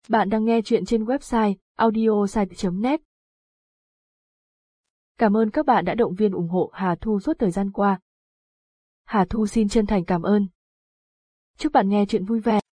Bạn đang nghe chuyện trên website audiosite.net. Cảm ơn các bạn đã động viên ủng hộ Hà Thu suốt thời gian qua. Hà Thu xin chân thành cảm ơn. Chúc bạn nghe chuyện vui vẻ.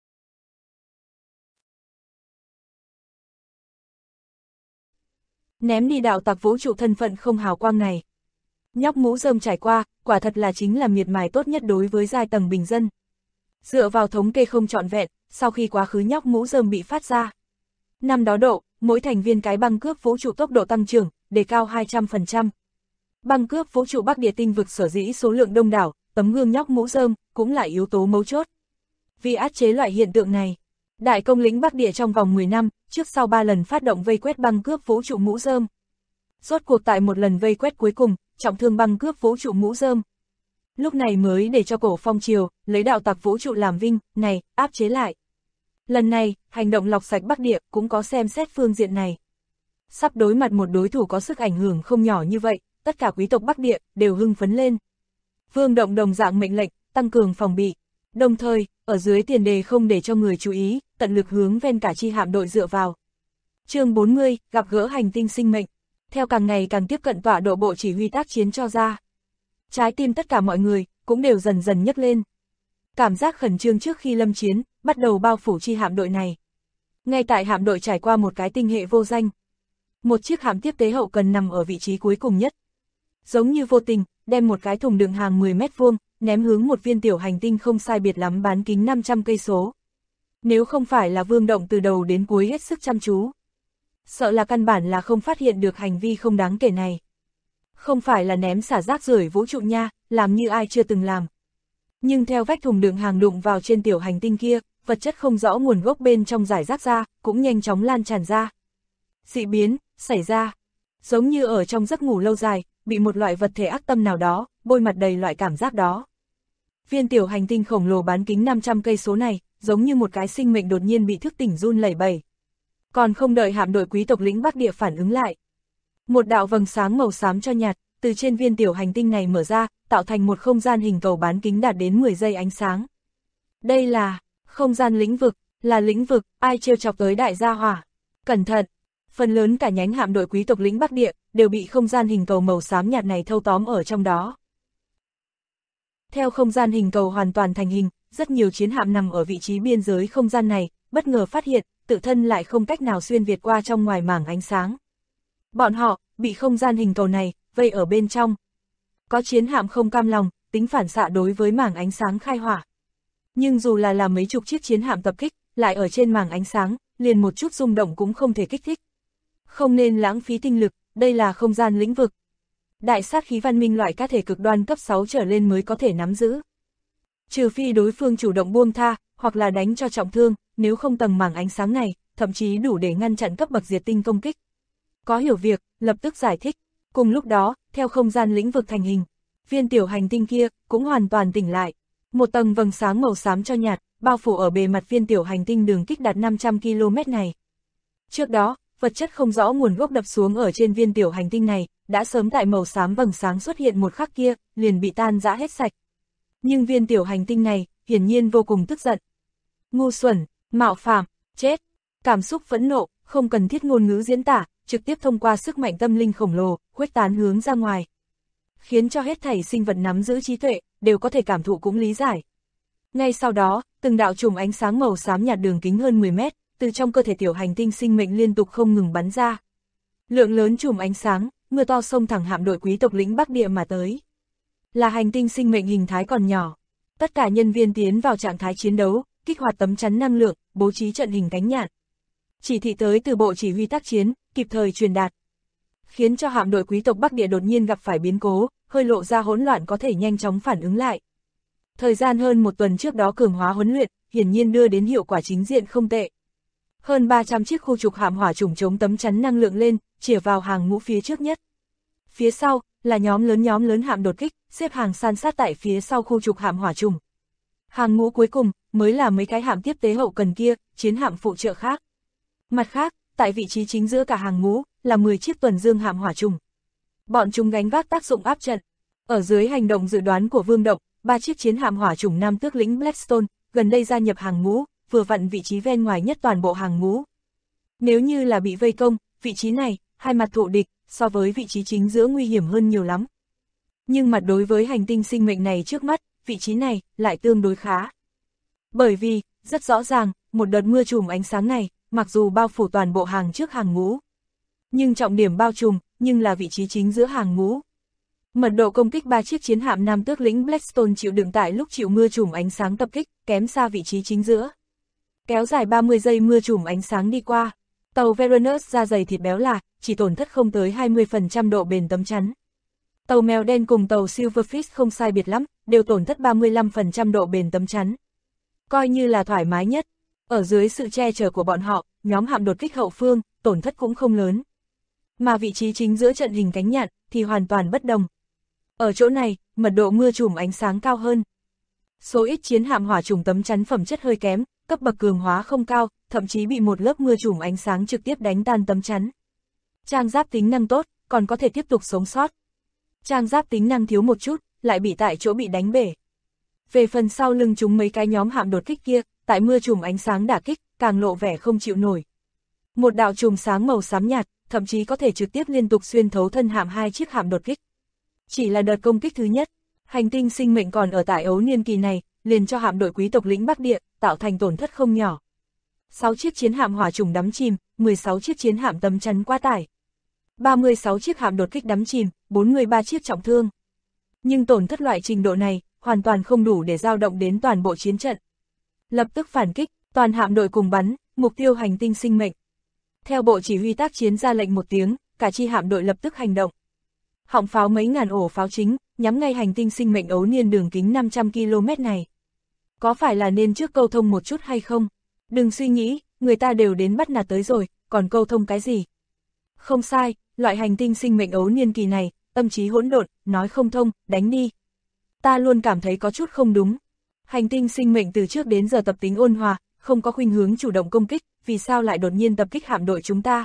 Ném đi đạo tặc vũ trụ thân phận không hào quang này. Nhóc mũ rơm trải qua, quả thật là chính là miệt mài tốt nhất đối với giai tầng bình dân. Dựa vào thống kê không trọn vẹn, sau khi quá khứ nhóc mũ rơm bị phát ra. Năm đó mỗi thành viên cái băng cướp vũ trụ tốc độ tăng trưởng, đề cao 200%. Băng cướp vũ trụ Bắc Địa tinh vực sở dĩ số lượng đông đảo, tấm gương nhóc mũ rơm cũng là yếu tố mấu chốt. Vì áp chế loại hiện tượng này, đại công lĩnh Bắc Địa trong vòng 10 năm, trước sau 3 lần phát động vây quét băng cướp vũ trụ mũ rơm. Rốt cuộc tại một lần vây quét cuối cùng, trọng thương băng cướp vũ trụ mũ rơm. Lúc này mới để cho cổ phong triều, lấy đạo tặc vũ trụ làm vinh, này, áp chế lại. Lần này, hành động lọc sạch Bắc Địa cũng có xem xét phương diện này. Sắp đối mặt một đối thủ có sức ảnh hưởng không nhỏ như vậy, tất cả quý tộc Bắc Địa đều hưng phấn lên. Vương Động đồng dạng mệnh lệnh, tăng cường phòng bị. Đồng thời, ở dưới tiền đề không để cho người chú ý, tận lực hướng ven cả chi hạm đội dựa vào. Chương 40, gặp gỡ hành tinh sinh mệnh. Theo càng ngày càng tiếp cận tọa độ bộ chỉ huy tác chiến cho ra. Trái tim tất cả mọi người cũng đều dần dần nhấc lên. Cảm giác khẩn trương trước khi lâm chiến bắt đầu bao phủ chi hạm đội này. Ngay tại hạm đội trải qua một cái tinh hệ vô danh. Một chiếc hạm tiếp tế hậu cần nằm ở vị trí cuối cùng nhất. Giống như vô tình, đem một cái thùng đựng hàng 10 mét vuông, ném hướng một viên tiểu hành tinh không sai biệt lắm bán kính 500 cây số. Nếu không phải là Vương Động từ đầu đến cuối hết sức chăm chú, sợ là căn bản là không phát hiện được hành vi không đáng kể này. Không phải là ném xả rác rưởi vũ trụ nha, làm như ai chưa từng làm. Nhưng theo vách thùng đựng hàng đụng vào trên tiểu hành tinh kia, vật chất không rõ nguồn gốc bên trong giải rác ra, cũng nhanh chóng lan tràn ra. Dị biến xảy ra, giống như ở trong giấc ngủ lâu dài, bị một loại vật thể ác tâm nào đó, bôi mặt đầy loại cảm giác đó. Viên tiểu hành tinh khổng lồ bán kính 500 cây số này, giống như một cái sinh mệnh đột nhiên bị thức tỉnh run lẩy bẩy. Còn không đợi hạm đội quý tộc lĩnh Bắc Địa phản ứng lại. Một đạo vầng sáng màu xám cho nhạt, từ trên viên tiểu hành tinh này mở ra, tạo thành một không gian hình cầu bán kính đạt đến 10 giây ánh sáng. Đây là không gian lĩnh vực, là lĩnh vực, ai trêu chọc tới đại gia hỏa. Cẩn thận! Phần lớn cả nhánh hạm đội quý tộc lĩnh Bắc Địa đều bị không gian hình cầu màu xám nhạt này thâu tóm ở trong đó. Theo không gian hình cầu hoàn toàn thành hình, rất nhiều chiến hạm nằm ở vị trí biên giới không gian này, bất ngờ phát hiện, tự thân lại không cách nào xuyên việt qua trong ngoài mảng ánh sáng. Bọn họ bị không gian hình cầu này vây ở bên trong. Có chiến hạm không cam lòng, tính phản xạ đối với mảng ánh sáng khai hỏa. Nhưng dù là mấy chục chiếc chiến hạm tập kích, lại ở trên mảng ánh sáng, liền một chút rung động cũng không thể kích thích. Không nên lãng phí tinh lực, đây là không gian lĩnh vực. Đại sát khí văn minh loại cá thể cực đoan cấp 6 trở lên mới có thể nắm giữ. Trừ phi đối phương chủ động buông tha, hoặc là đánh cho trọng thương, nếu không tầng mảng ánh sáng này, thậm chí đủ để ngăn chặn cấp bậc diệt tinh công kích. Có hiểu việc, lập tức giải thích. Cùng lúc đó, theo không gian lĩnh vực thành hình, viên tiểu hành tinh kia cũng hoàn toàn tỉnh lại. Một tầng vầng sáng màu xám cho nhạt, bao phủ ở bề mặt viên tiểu hành tinh đường kính đạt 500 km này. Trước đó, vật chất không rõ nguồn gốc đập xuống ở trên viên tiểu hành tinh này, đã sớm tại màu xám vầng sáng xuất hiện một khắc kia, liền bị tan rã hết sạch. Nhưng viên tiểu hành tinh này, hiển nhiên vô cùng tức giận. Ngu xuẩn, mạo phạm, chết. Cảm xúc phẫn nộ, không cần thiết ngôn ngữ diễn tả, trực tiếp thông qua sức mạnh tâm linh khổng lồ, khuếch tán hướng ra ngoài. Khiến cho hết thảy sinh vật nắm giữ trí tuệ, đều có thể cảm thụ cũng lý giải. Ngay sau đó, từng đạo chùm ánh sáng màu xám nhạt đường kính hơn 10 mét, từ trong cơ thể tiểu hành tinh sinh mệnh liên tục không ngừng bắn ra. Lượng lớn chùm ánh sáng, mưa to xông thẳng hạm đội quý tộc lĩnh Bắc Địa mà tới. Là hành tinh sinh mệnh hình thái còn nhỏ. Tất cả nhân viên tiến vào trạng thái chiến đấu, kích hoạt tấm chắn năng lượng, bố trí trận hình cánh nhạn. Chỉ thị tới từ bộ chỉ huy tác chiến, kịp thời truyền đạt. Khiến cho hạm đội quý tộc Bắc Địa đột nhiên gặp phải biến cố, hơi lộ ra hỗn loạn có thể nhanh chóng phản ứng lại. Thời gian hơn một tuần trước đó cường hóa huấn luyện, hiển nhiên đưa đến hiệu quả chính diện không tệ. Hơn 300 chiếc khu trục hạm hỏa chủng chống tấm chắn năng lượng lên, chĩa vào hàng ngũ phía trước nhất. Phía sau, là nhóm lớn hạm đột kích, xếp hàng san sát tại phía sau khu trục hạm hỏa chủng. Hàng ngũ cuối cùng, mới là mấy cái hạm tiếp tế hậu cần kia, chiến hạm phụ trợ khác. Mặt khác, tại vị trí chính giữa cả hàng ngũ, là 10 chiếc tuần dương hạm hỏa chủng. Bọn chúng gánh vác tác dụng áp trận. Ở dưới hành động dự đoán của Vương Động, 3 chiếc chiến hạm hỏa chủng Nam Tước lĩnh Blackstone, gần đây gia nhập hàng ngũ, vừa vặn vị trí ven ngoài nhất toàn bộ hàng ngũ, Nếu như là bị vây công, vị trí này, hai mặt thụ địch, so với vị trí chính giữa nguy hiểm hơn nhiều lắm. Nhưng mặt đối với hành tinh sinh mệnh này trước mắt, vị trí này lại tương đối khá. Bởi vì, rất rõ ràng, một đợt mưa trùm ánh sáng này, mặc dù bao phủ toàn bộ hàng trước hàng ngũ, nhưng trọng điểm bao trùm, nhưng là vị trí chính giữa hàng ngũ. Mật độ công kích 3 chiếc chiến hạm Nam Tước lĩnh Blackstone chịu đựng tại lúc chịu mưa trùm ánh sáng tập kích, kém xa vị trí chính giữa. Kéo dài 30 giây mưa trùm ánh sáng đi qua, tàu Veranus da dày thịt béo là, chỉ tổn thất không tới 20% độ bền tấm chắn. Tàu mèo đen cùng tàu Silverfish không sai biệt lắm, đều tổn thất 35% độ bền tấm chắn. Coi như là thoải mái nhất, ở dưới sự che chở của bọn họ, nhóm hạm đột kích hậu phương, tổn thất cũng không lớn. Mà vị trí chính giữa trận hình cánh nhạn, thì hoàn toàn bất đồng. Ở chỗ này, mật độ mưa trùm ánh sáng cao hơn. Số ít chiến hạm hỏa trùng tấm chắn phẩm chất hơi kém, cấp bậc cường hóa không cao, thậm chí bị một lớp mưa trùm ánh sáng trực tiếp đánh tan tấm chắn. Trang giáp tính năng tốt, còn có thể tiếp tục sống sót. Trang giáp tính năng thiếu một chút, lại bị tại chỗ bị đánh bể. Về phần sau lưng chúng mấy cái nhóm hạm đột kích kia, tại mưa trùm ánh sáng đả kích, càng lộ vẻ không chịu nổi. Một đạo chùm sáng màu xám nhạt, thậm chí có thể trực tiếp liên tục xuyên thấu thân hạm hai chiếc hạm đột kích. Chỉ là đợt công kích thứ nhất, hành tinh sinh mệnh còn ở tại ấu niên kỳ này, liền cho hạm đội quý tộc lĩnh Bắc Địa, tạo thành tổn thất không nhỏ. 6 chiếc chiến hạm hỏa trùng đắm chìm, 16 chiếc chiến hạm tấm chắn quá tải. 36 chiếc hạm đột kích đắm chìm, 43 chiếc trọng thương. Nhưng tổn thất loại trình độ này, hoàn toàn không đủ để dao động đến toàn bộ chiến trận. Lập tức phản kích, toàn hạm đội cùng bắn, mục tiêu hành tinh sinh mệnh. Theo bộ chỉ huy tác chiến ra lệnh một tiếng, cả chi hạm đội lập tức hành động. Họng pháo mấy ngàn ổ pháo chính, nhắm ngay hành tinh sinh mệnh ấu niên đường kính 500 km này. Có phải là nên trước câu thông một chút hay không? Đừng suy nghĩ, người ta đều đến bắt nạt tới rồi, còn câu thông cái gì? Không sai, loại hành tinh sinh mệnh ấu niên kỳ này, tâm trí hỗn độn, nói không thông, đánh đi. Ta luôn cảm thấy có chút không đúng. Hành tinh sinh mệnh từ trước đến giờ tập tính ôn hòa, không có khuynh hướng chủ động công kích, vì sao lại đột nhiên tập kích hạm đội chúng ta?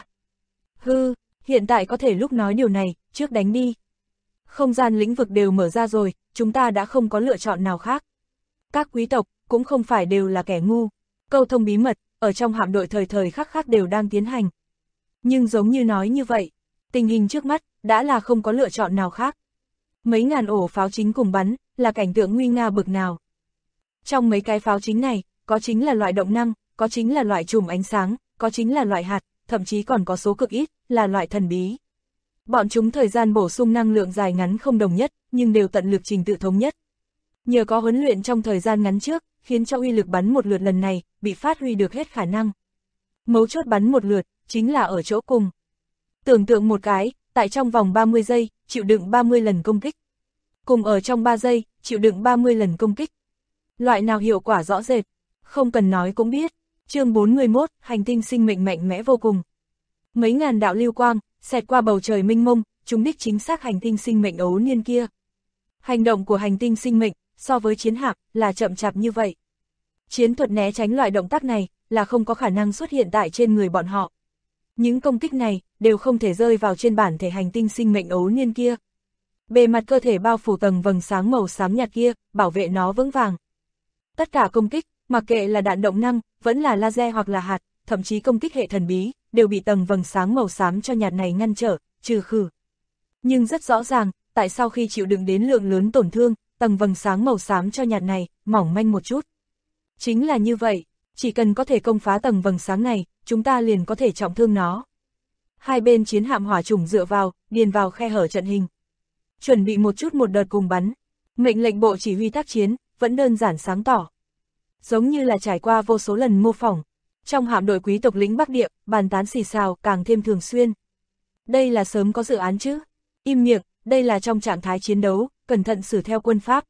Hư, hiện tại có thể lúc nói điều này, trước đánh đi. Không gian lĩnh vực đều mở ra rồi, chúng ta đã không có lựa chọn nào khác. Các quý tộc, cũng không phải đều là kẻ ngu. Câu thông bí mật, ở trong hạm đội thời thời khắc khắc đều đang tiến hành. Nhưng giống như nói như vậy, tình hình trước mắt, đã là không có lựa chọn nào khác. Mấy ngàn ổ pháo chính cùng bắn, là cảnh tượng nguy nga bực nào. Trong mấy cái pháo chính này, có chính là loại động năng, có chính là loại chùm ánh sáng, có chính là loại hạt, thậm chí còn có số cực ít, là loại thần bí. Bọn chúng thời gian bổ sung năng lượng dài ngắn không đồng nhất, nhưng đều tận lực trình tự thống nhất. Nhờ có huấn luyện trong thời gian ngắn trước, khiến cho uy lực bắn một lượt lần này, bị phát huy được hết khả năng. Mấu chốt bắn một lượt, chính là ở chỗ cùng. Tưởng tượng một cái, tại trong vòng 30 giây, chịu đựng 30 lần công kích. Cùng ở trong 3 giây, chịu đựng 30 lần công kích. Loại nào hiệu quả rõ rệt, không cần nói cũng biết. Chương 41, hành tinh sinh mệnh mạnh mẽ vô cùng. Mấy ngàn đạo lưu quang, xẹt qua bầu trời mênh mông, trúng đích chính xác hành tinh sinh mệnh ấu niên kia. Hành động của hành tinh sinh mệnh, so với chiến hạm, là chậm chạp như vậy. Chiến thuật né tránh loại động tác này, là không có khả năng xuất hiện tại trên người bọn họ. Những công kích này, đều không thể rơi vào trên bản thể hành tinh sinh mệnh ấu niên kia. Bề mặt cơ thể bao phủ tầng vầng sáng màu xám nhạt kia, bảo vệ nó vững vàng. Tất cả công kích, mặc kệ là đạn động năng, vẫn là laser hoặc là hạt, thậm chí công kích hệ thần bí, đều bị tầng vầng sáng màu xám cho nhạt này ngăn trở, trừ khử. Nhưng rất rõ ràng, tại sau khi chịu đựng đến lượng lớn tổn thương, tầng vầng sáng màu xám cho nhạt này, mỏng manh một chút. Chính là như vậy, chỉ cần có thể công phá tầng vầng sáng này, chúng ta liền có thể trọng thương nó. Hai bên chiến hạm hỏa trùng dựa vào, điền vào khe hở trận hình. Chuẩn bị một chút một đợt cùng bắn. Mệnh lệnh bộ chỉ huy tác chiến, vẫn đơn giản sáng tỏ. Giống như là trải qua vô số lần mô phỏng. Trong hạm đội quý tộc lĩnh Bắc Địa, bàn tán xì xào càng thêm thường xuyên. Đây là sớm có dự án chứ. Im miệng, đây là trong trạng thái chiến đấu, cẩn thận xử theo quân pháp.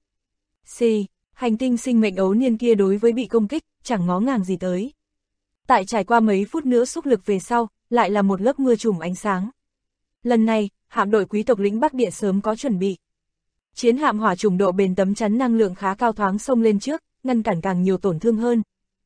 Xì, hành tinh sinh mệnh ấu niên kia đối với bị công kích, chẳng ngó ngàng gì tới. Tại trải qua mấy phút nữa xúc lực về sau, lại là một lớp mưa trùm ánh sáng. Lần này, hạm đội quý tộc lĩnh Bắc Địa sớm có chuẩn bị. Chiến hạm hỏa trùng độ bền tấm chắn năng lượng khá cao thoáng xông lên trước, ngăn cản càng nhiều tổn thương hơn.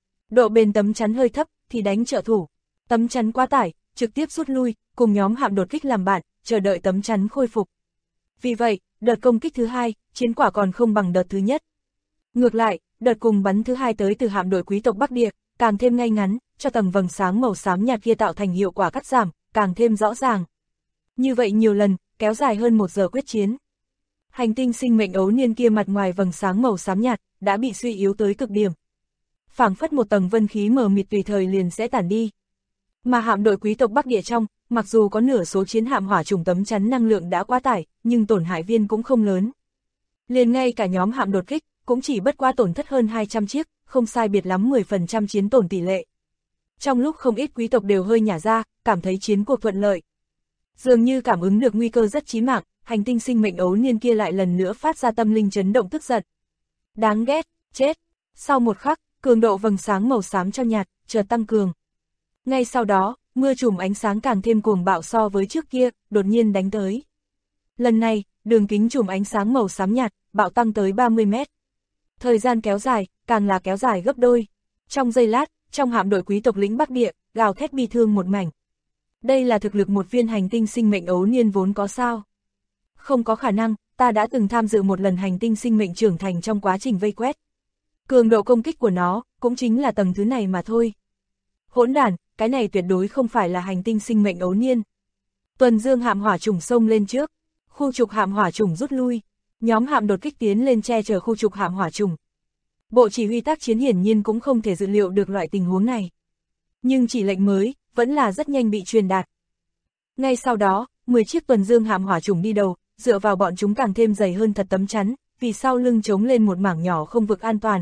Độ bền tấm chắn hơi thấp, thì đánh trợ thủ. Tấm chắn quá tải, trực tiếp rút lui, cùng nhóm hạm đột kích làm bạn, chờ đợi tấm chắn khôi phục. Vì vậy, đợt công kích thứ hai, chiến quả còn không bằng đợt thứ nhất. Ngược lại, đợt cùng bắn thứ hai tới từ hạm đội quý tộc Bắc Địa, càng thêm ngay ngắn, cho tầng vầng sáng màu xám nhạt kia tạo thành hiệu quả cắt giảm, càng thêm rõ ràng. Như vậy nhiều lần, kéo dài hơn 1 giờ quyết chiến. Hành tinh sinh mệnh ấu niên kia mặt ngoài vầng sáng màu xám nhạt, đã bị suy yếu tới cực điểm. Phảng phất một tầng vân khí mờ mịt tùy thời liền sẽ tản đi. Mà hạm đội quý tộc Bắc Địa trong, mặc dù có nửa số chiến hạm hỏa trùng tấm chắn năng lượng đã quá tải, nhưng tổn hại viên cũng không lớn. Liền ngay cả nhóm hạm đột kích, cũng chỉ bất quá tổn thất hơn 200 chiếc, không sai biệt lắm 10% chiến tổn tỷ lệ. Trong lúc không ít quý tộc đều hơi nhả ra, cảm thấy chiến cuộc thuận lợi. Dường như cảm ứng được nguy cơ rất chí mạng, hành tinh sinh mệnh ấu niên kia lại lần nữa phát ra tâm linh chấn động tức giận. Đáng ghét, chết. Sau một khắc, cường độ vầng sáng màu xám cho nhạt, chợt tăng cường. Ngay sau đó, mưa chùm ánh sáng càng thêm cuồng bạo so với trước kia, đột nhiên đánh tới. Lần này, đường kính chùm ánh sáng màu xám nhạt, bạo tăng tới 30 mét. Thời gian kéo dài, càng là kéo dài gấp đôi. Trong giây lát, trong hạm đội quý tộc lĩnh Bắc Địa, gào thét bi thương một mảnh. Đây là thực lực một viên hành tinh sinh mệnh ấu niên vốn có sao? Không có khả năng, ta đã từng tham dự một lần hành tinh sinh mệnh trưởng thành trong quá trình vây quét. Cường độ công kích của nó, cũng chính là tầng thứ này mà thôi. Hỗn đản, cái này tuyệt đối không phải là hành tinh sinh mệnh ấu niên. Tuần dương hạm hỏa trùng xông lên trước, khu trục hạm hỏa trùng rút lui, nhóm hạm đột kích tiến lên che chở khu trục hạm hỏa trùng. Bộ chỉ huy tác chiến hiển nhiên cũng không thể dự liệu được loại tình huống này. Nhưng chỉ lệnh mới, vẫn là rất nhanh bị truyền đạt. Ngay sau đó, 10 chiếc tuần dương hạm hỏa trùng đi đầu, dựa vào bọn chúng càng thêm dày hơn thật tấm chắn, vì sau lưng chống lên một mảng nhỏ không vực an toàn.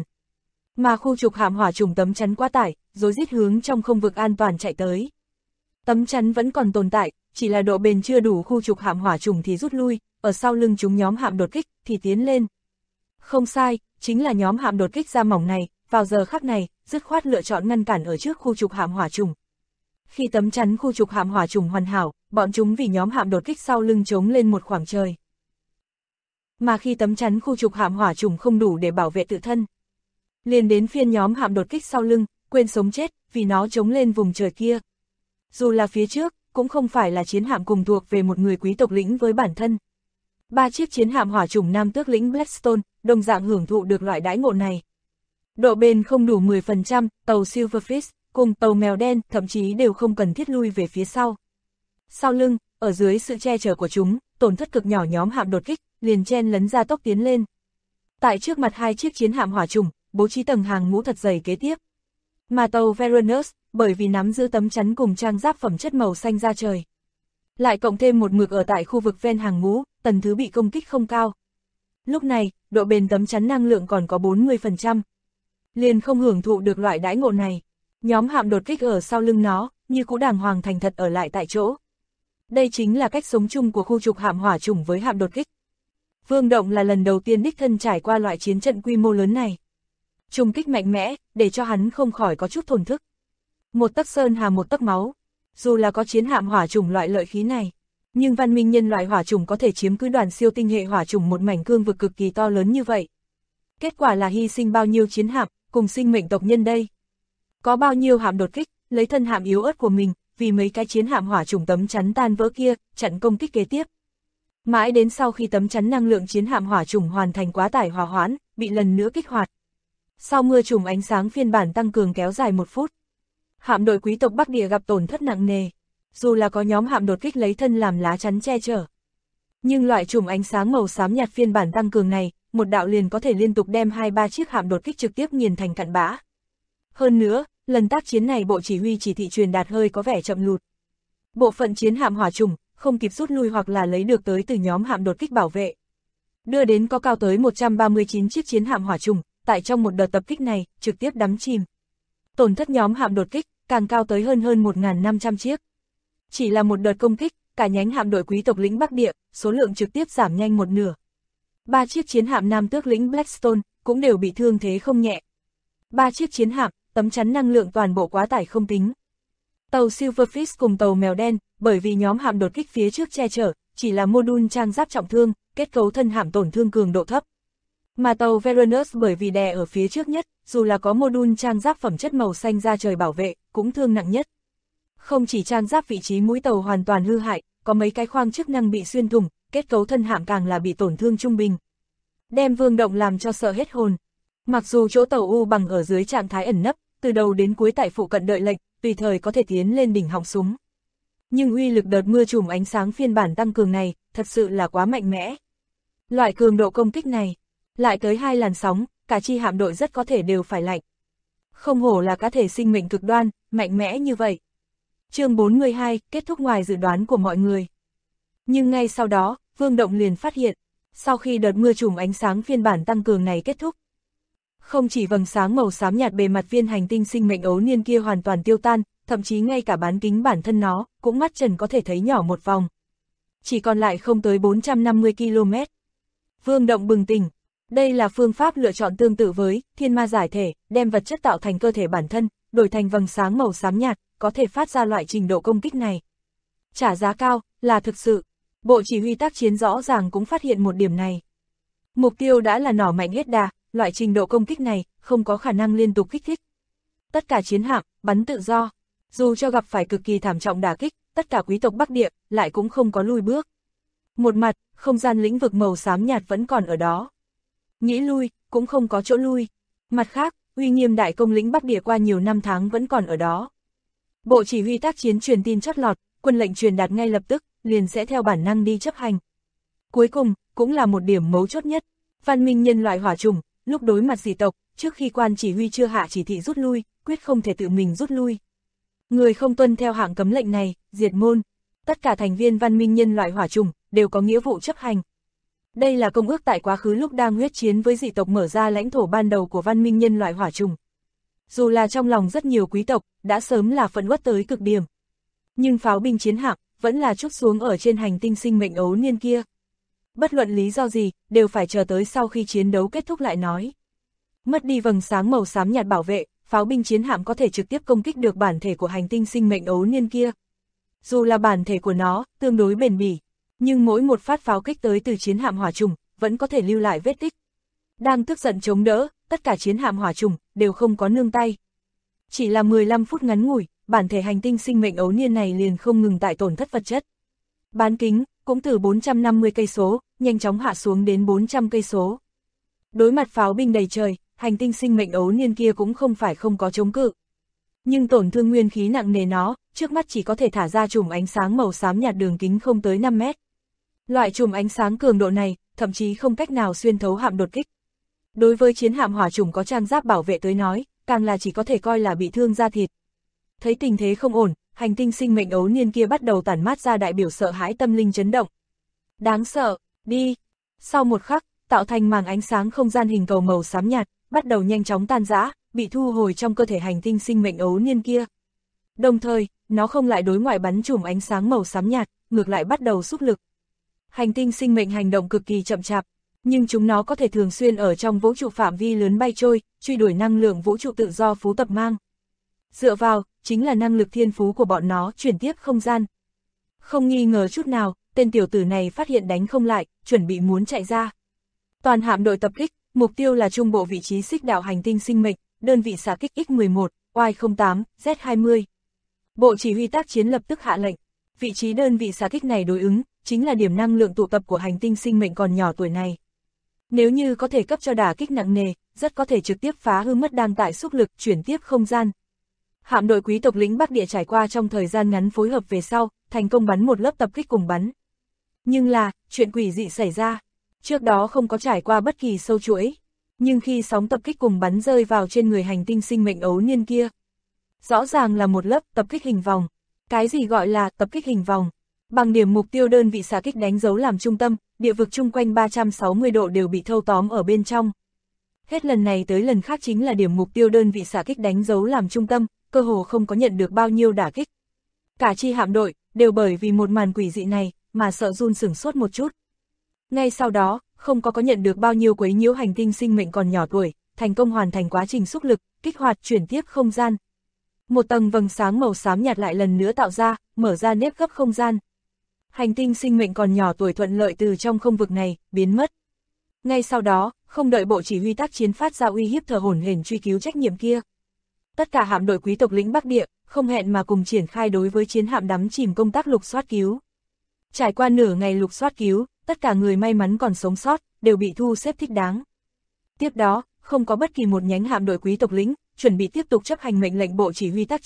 Mà khu trục hạm hỏa trùng tấm chắn quá tải, rối rít hướng trong không vực an toàn chạy tới. Tấm chắn vẫn còn tồn tại, chỉ là độ bền chưa đủ, khu trục hạm hỏa trùng thì rút lui, ở sau lưng chúng nhóm hạm đột kích thì tiến lên. Không sai, chính là nhóm hạm đột kích da mỏng này, vào giờ khắc này, dứt khoát lựa chọn ngăn cản ở trước khu trục hạm hỏa trùng. Khi tấm chắn khu trục hạm hỏa trùng hoàn hảo, bọn chúng vì nhóm hạm đột kích sau lưng chống lên một khoảng trời. Mà khi tấm chắn khu trục hạm hỏa trùng không đủ để bảo vệ tự thân, liền đến phiên nhóm hạm đột kích sau lưng, quên sống chết, vì nó chống lên vùng trời kia. Dù là phía trước, cũng không phải là chiến hạm cùng thuộc về một người quý tộc lĩnh với bản thân. 3 chiếc chiến hạm hỏa trùng nam tước lĩnh Blackstone, đồng dạng hưởng thụ được loại đãi ngộ này. Độ bền không đủ 10%, tàu Silverfish, cùng tàu mèo đen, thậm chí đều không cần thiết lui về phía sau. Sau lưng, ở dưới sự che chở của chúng, tổn thất cực nhỏ nhóm hạm đột kích, liền chen lấn ra tốc tiến lên. Tại trước mặt 2 chiếc chiến hạm hỏa trùng, bố trí tầng hàng ngũ thật dày kế tiếp. Mà tàu Veranus, bởi vì nắm giữ tấm chắn cùng trang giáp phẩm chất màu xanh da trời, lại cộng thêm một mực ở tại khu vực ven hàng ngũ, tần thứ bị công kích không cao. Lúc này, độ bền tấm chắn năng lượng còn có 40%. Liền không hưởng thụ được loại đãi ngộ này. Nhóm hạm đột kích ở sau lưng nó, như cũ đàng hoàng thành thật ở lại tại chỗ. Đây chính là cách sống chung của khu trục hạm hỏa trùng với hạm đột kích. Vương Động là lần đầu tiên đích thân trải qua loại chiến trận quy mô lớn này. Trùng kích mạnh mẽ, để cho hắn không khỏi có chút thổn thức. Một tấc sơn hà một tấc máu. Dù là có chiến hạm hỏa trùng loại lợi khí này, nhưng văn minh nhân loại hỏa trùng có thể chiếm cứ đoàn siêu tinh hệ hỏa trùng một mảnh cương vực cực kỳ to lớn như vậy. Kết quả là hy sinh bao nhiêu chiến hạm, cùng sinh mệnh tộc nhân đây. Có bao nhiêu hạm đột kích, lấy thân hạm yếu ớt của mình, vì mấy cái chiến hạm hỏa trùng tấm chắn tan vỡ kia, chặn công kích kế tiếp. Mãi đến sau khi tấm chắn năng lượng chiến hạm hỏa trùng hoàn thành quá tải hòa hoãn, bị lần nữa kích hoạt. Sau mưa trùng ánh sáng phiên bản tăng cường kéo dài 1 phút. Hạm đội quý tộc Bắc Địa gặp tổn thất nặng nề. Dù là có nhóm hạm đột kích lấy thân làm lá chắn che chở, nhưng loại trùng ánh sáng màu xám nhạt phiên bản tăng cường này, một đạo liền có thể liên tục đem 2-3 chiếc hạm đột kích trực tiếp nghiền thành cặn bã. Hơn nữa, lần tác chiến này bộ chỉ huy chỉ thị truyền đạt hơi có vẻ chậm lụt. Bộ phận chiến hạm hỏa trùng không kịp rút lui hoặc là lấy được tới từ nhóm hạm đột kích bảo vệ, đưa đến có cao tới 139 chiếc chiến hạm hỏa trùng, tại trong một đợt tập kích này, trực tiếp đắm chìm. Tổn thất nhóm hạm đột kích, càng cao tới hơn 1.500 chiếc. Chỉ là một đợt công kích, cả nhánh hạm đội quý tộc lĩnh Bắc Địa, số lượng trực tiếp giảm nhanh 1/2. 3 chiếc chiến hạm nam tước lĩnh Blackstone, cũng đều bị thương thế không nhẹ. 3 chiếc chiến hạm, tấm chắn năng lượng toàn bộ quá tải không tính. Tàu Silverfish cùng tàu mèo đen, bởi vì nhóm hạm đột kích phía trước che chở, chỉ là mô-đun trang giáp trọng thương, kết cấu thân hạm tổn thương cường độ thấp. Mà tàu Veranus bởi vì đè ở phía trước nhất, dù là có mô-đun trang giáp phẩm chất màu xanh da trời bảo vệ, cũng thương nặng nhất. Không chỉ trang giáp vị trí mũi tàu hoàn toàn hư hại, có mấy cái khoang chức năng bị xuyên thủng, kết cấu thân hạm càng là bị tổn thương trung bình. Đem Vương Động làm cho sợ hết hồn. Mặc dù chỗ tàu U bằng ở dưới trạng thái ẩn nấp, từ đầu đến cuối tại phụ cận đợi lệnh, tùy thời có thể tiến lên đỉnh họng súng. Nhưng uy lực đợt mưa chùm ánh sáng phiên bản tăng cường này, thật sự là quá mạnh mẽ. Loại cường độ công kích này, lại tới 2 làn sóng, cả chi hạm đội rất có thể đều phải lạnh. Không hổ là cá thể sinh mệnh cực đoan, mạnh mẽ như vậy. Chương 42, kết thúc ngoài dự đoán của mọi người. Nhưng ngay sau đó, Vương Động liền phát hiện, sau khi đợt mưa chùm ánh sáng phiên bản tăng cường này kết thúc, không chỉ vầng sáng màu xám nhạt bề mặt viên hành tinh sinh mệnh ấu niên kia hoàn toàn tiêu tan, thậm chí ngay cả bán kính bản thân nó, cũng mắt trần có thể thấy nhỏ một vòng. Chỉ còn lại không tới 450 km. Vương Động bừng tỉnh, đây là phương pháp lựa chọn tương tự với thiên ma giải thể, đem vật chất tạo thành cơ thể bản thân, đổi thành vầng sáng màu xám nhạt, có thể phát ra loại trình độ công kích này. Trả giá cao, là thực sự. Bộ chỉ huy tác chiến rõ ràng cũng phát hiện một điểm này. Mục tiêu đã là nỏ mạnh hết đà, loại trình độ công kích này, không có khả năng liên tục kích thích. Tất cả chiến hạm, bắn tự do. Dù cho gặp phải cực kỳ thảm trọng đả kích, tất cả quý tộc Bắc Địa, lại cũng không có lui bước. Một mặt, không gian lĩnh vực màu xám nhạt vẫn còn ở đó. Nghĩ lui, cũng không có chỗ lui. Mặt khác, uy nghiêm đại công lĩnh Bắc Địa qua nhiều năm tháng vẫn còn ở đó. Bộ chỉ huy tác chiến truyền tin chót lọt, quân lệnh truyền đạt ngay lập tức, liền sẽ theo bản năng đi chấp hành. Cuối cùng, cũng là một điểm mấu chốt nhất. Văn minh nhân loại hỏa chủng, lúc đối mặt dị tộc, trước khi quan chỉ huy chưa hạ chỉ thị rút lui, quyết không thể tự mình rút lui. Người không tuân theo hạng cấm lệnh này, diệt môn. Tất cả thành viên văn minh nhân loại hỏa chủng đều có nghĩa vụ chấp hành. Đây là công ước tại quá khứ lúc đang huyết chiến với dị tộc mở ra lãnh thổ ban đầu của văn minh nhân loại hỏa chủng. Dù là trong lòng rất nhiều quý tộc, đã sớm là phẫn uất tới cực điểm. Nhưng pháo binh chiến hạm, vẫn là trút xuống ở trên hành tinh sinh mệnh ấu niên kia. Bất luận lý do gì, đều phải chờ tới sau khi chiến đấu kết thúc lại nói. Mất đi vầng sáng màu xám nhạt bảo vệ, pháo binh chiến hạm có thể trực tiếp công kích được bản thể của hành tinh sinh mệnh ấu niên kia. Dù là bản thể của nó, tương đối bền bỉ, nhưng mỗi một phát pháo kích tới từ chiến hạm hỏa trùng, vẫn có thể lưu lại vết tích. Đang tức giận chống đỡ, tất cả chiến hạm hỏa trùng, đều không có nương tay. Chỉ là 15 phút ngắn ngủi, bản thể hành tinh sinh mệnh ấu niên này liền không ngừng tại tổn thất vật chất. Bán kính, cũng từ 450 cây số, nhanh chóng hạ xuống đến 400 cây số. Đối mặt pháo binh đầy trời, hành tinh sinh mệnh ấu niên kia cũng không phải không có chống cự. Nhưng tổn thương nguyên khí nặng nề nó, trước mắt chỉ có thể thả ra chùm ánh sáng màu xám nhạt đường kính không tới 5 mét. Loại chùm ánh sáng cường độ này, thậm chí không cách nào xuyên thấu hạm đột kích. Đối với chiến hạm hỏa chủng có trang giáp bảo vệ tới nói, càng là chỉ có thể coi là bị thương da thịt. Thấy tình thế không ổn, hành tinh sinh mệnh ấu niên kia bắt đầu tản mát ra đại biểu sợ hãi tâm linh chấn động. Đáng sợ, đi. Sau một khắc, tạo thành màng ánh sáng không gian hình cầu màu xám nhạt, bắt đầu nhanh chóng tan rã, bị thu hồi trong cơ thể hành tinh sinh mệnh ấu niên kia. Đồng thời, nó không lại đối ngoại bắn chùm ánh sáng màu xám nhạt, ngược lại bắt đầu xúc lực. Hành tinh sinh mệnh hành động cực kỳ chậm chạp, nhưng chúng nó có thể thường xuyên ở trong vũ trụ phạm vi lớn bay trôi, truy đuổi năng lượng vũ trụ tự do phú tập mang. Dựa vào, chính là năng lực thiên phú của bọn nó chuyển tiếp không gian. Không nghi ngờ chút nào, tên tiểu tử này phát hiện đánh không lại, chuẩn bị muốn chạy ra. Toàn hạm đội tập kích, mục tiêu là trung bộ vị trí xích đạo hành tinh sinh mệnh, đơn vị xạ kích X11, Y08, Z20. Bộ chỉ huy tác chiến lập tức hạ lệnh. Vị trí đơn vị xạ kích này đối ứng, chính là điểm năng lượng tụ tập của hành tinh sinh mệnh còn nhỏ tuổi này. Nếu như có thể cấp cho đả kích nặng nề, rất có thể trực tiếp phá hư mất đang tại xúc lực chuyển tiếp không gian. Hạm đội quý tộc lĩnh Bắc Địa trải qua trong thời gian ngắn phối hợp về sau, thành công bắn một lớp tập kích cùng bắn. Nhưng là, chuyện quỷ dị xảy ra. Trước đó không có trải qua bất kỳ sâu chuỗi. Nhưng khi sóng tập kích cùng bắn rơi vào trên người hành tinh sinh mệnh ấu niên kia, rõ ràng là một lớp tập kích hình vòng. Cái gì gọi là tập kích hình vòng? Bằng điểm mục tiêu đơn vị xạ kích đánh dấu làm trung tâm, địa vực chung quanh 360 độ đều bị thâu tóm ở bên trong. Hết lần này tới lần khác chính là điểm mục tiêu đơn vị xạ kích đánh dấu làm trung tâm, cơ hồ không có nhận được bao nhiêu đả kích. Cả chi hạm đội, đều bởi vì một màn quỷ dị này, mà sợ run sửng sốt một chút. Ngay sau đó, không có nhận được bao nhiêu quấy nhiễu hành tinh sinh mệnh còn nhỏ tuổi, thành công hoàn thành quá trình xúc lực, kích hoạt chuyển tiếp không gian. Một tầng vầng sáng màu xám nhạt lại lần nữa tạo ra, mở ra nếp gấp không gian. Hành tinh sinh mệnh còn nhỏ tuổi thuận lợi từ trong không vực này, biến mất. Ngay sau đó, không đợi bộ chỉ huy tác chiến phát ra uy hiếp thờ hổn hển truy cứu trách nhiệm kia. Tất cả hạm đội quý tộc lĩnh Bắc Địa, không hẹn mà cùng triển khai đối với chiến hạm đắm chìm công tác lục soát cứu. Trải qua nửa ngày lục soát cứu, tất cả người may mắn còn sống sót, đều bị thu xếp thích đáng. Tiếp đó, không có bất kỳ một nhánh hạm đội quý tộc lĩnh, chuẩn bị tiếp tục chấp hành mệnh lệnh bộ chỉ huy tác chiến,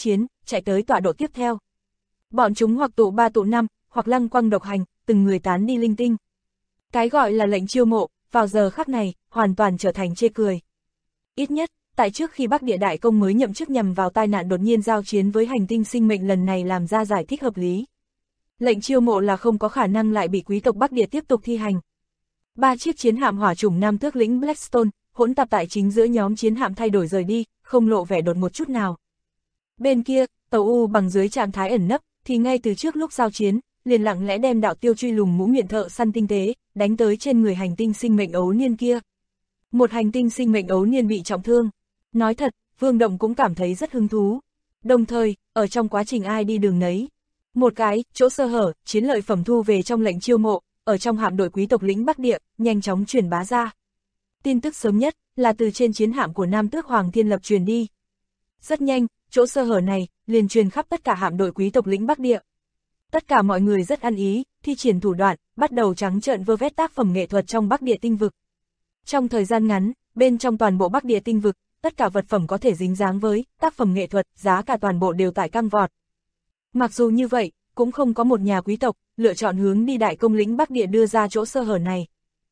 chạy tới tọa độ tiếp theo. Bọn chúng hoặc tụ 3 tụ 5, hoặc lăng quăng độc hành, từng người tán đi linh tinh. Cái gọi là lệnh chiêu mộ, vào giờ khắc này, hoàn toàn trở thành chê cười. Ít nhất, tại trước khi Bắc Địa Đại Công mới nhậm chức nhằm vào tai nạn đột nhiên giao chiến với hành tinh sinh mệnh lần này làm ra giải thích hợp lý. Lệnh chiêu mộ là không có khả năng lại bị quý tộc Bắc Địa tiếp tục thi hành. 3 chiếc chiến hạm hỏa chủng Nam Tước lĩnh Blackstone, hỗn tạp tại chính giữa nhóm chiến hạm thay đổi rời đi, không lộ vẻ đột một chút nào. Bên kia, tàu U bằng dưới trạng thái ẩn nấp, thì ngay từ trước lúc giao chiến, liền lặng lẽ đem đạo tiêu truy lùng mũ miệng thợ săn tinh tế, đánh tới trên người hành tinh sinh mệnh ấu niên kia. Một hành tinh sinh mệnh ấu niên bị trọng thương. Nói thật, Vương Động cũng cảm thấy rất hứng thú. Đồng thời, ở trong quá trình ai đi đường nấy, một cái chỗ sơ hở, chiến lợi phẩm thu về trong lệnh chiêu mộ, ở trong hạm đội quý tộc lĩnh Bắc Địa, nhanh chóng truyền bá ra. Tin tức sớm nhất là từ trên chiến hạm của Nam Tước Hoàng Thiên Lập truyền đi. Rất nhanh, chỗ sơ hở này liền truyền khắp tất cả hạm đội quý tộc lĩnh Bắc Địa. Tất cả mọi người rất ăn ý, thi triển thủ đoạn, bắt đầu trắng trợn vơ vét tác phẩm nghệ thuật trong Bắc Địa tinh vực. Trong thời gian ngắn, bên trong toàn bộ Bắc Địa tinh vực, tất cả vật phẩm có thể dính dáng với tác phẩm nghệ thuật, giá cả toàn bộ đều tải căng vọt. Mặc dù như vậy, cũng không có một nhà quý tộc lựa chọn hướng đi Đại Công lĩnh Bắc Địa đưa ra chỗ sơ hở này.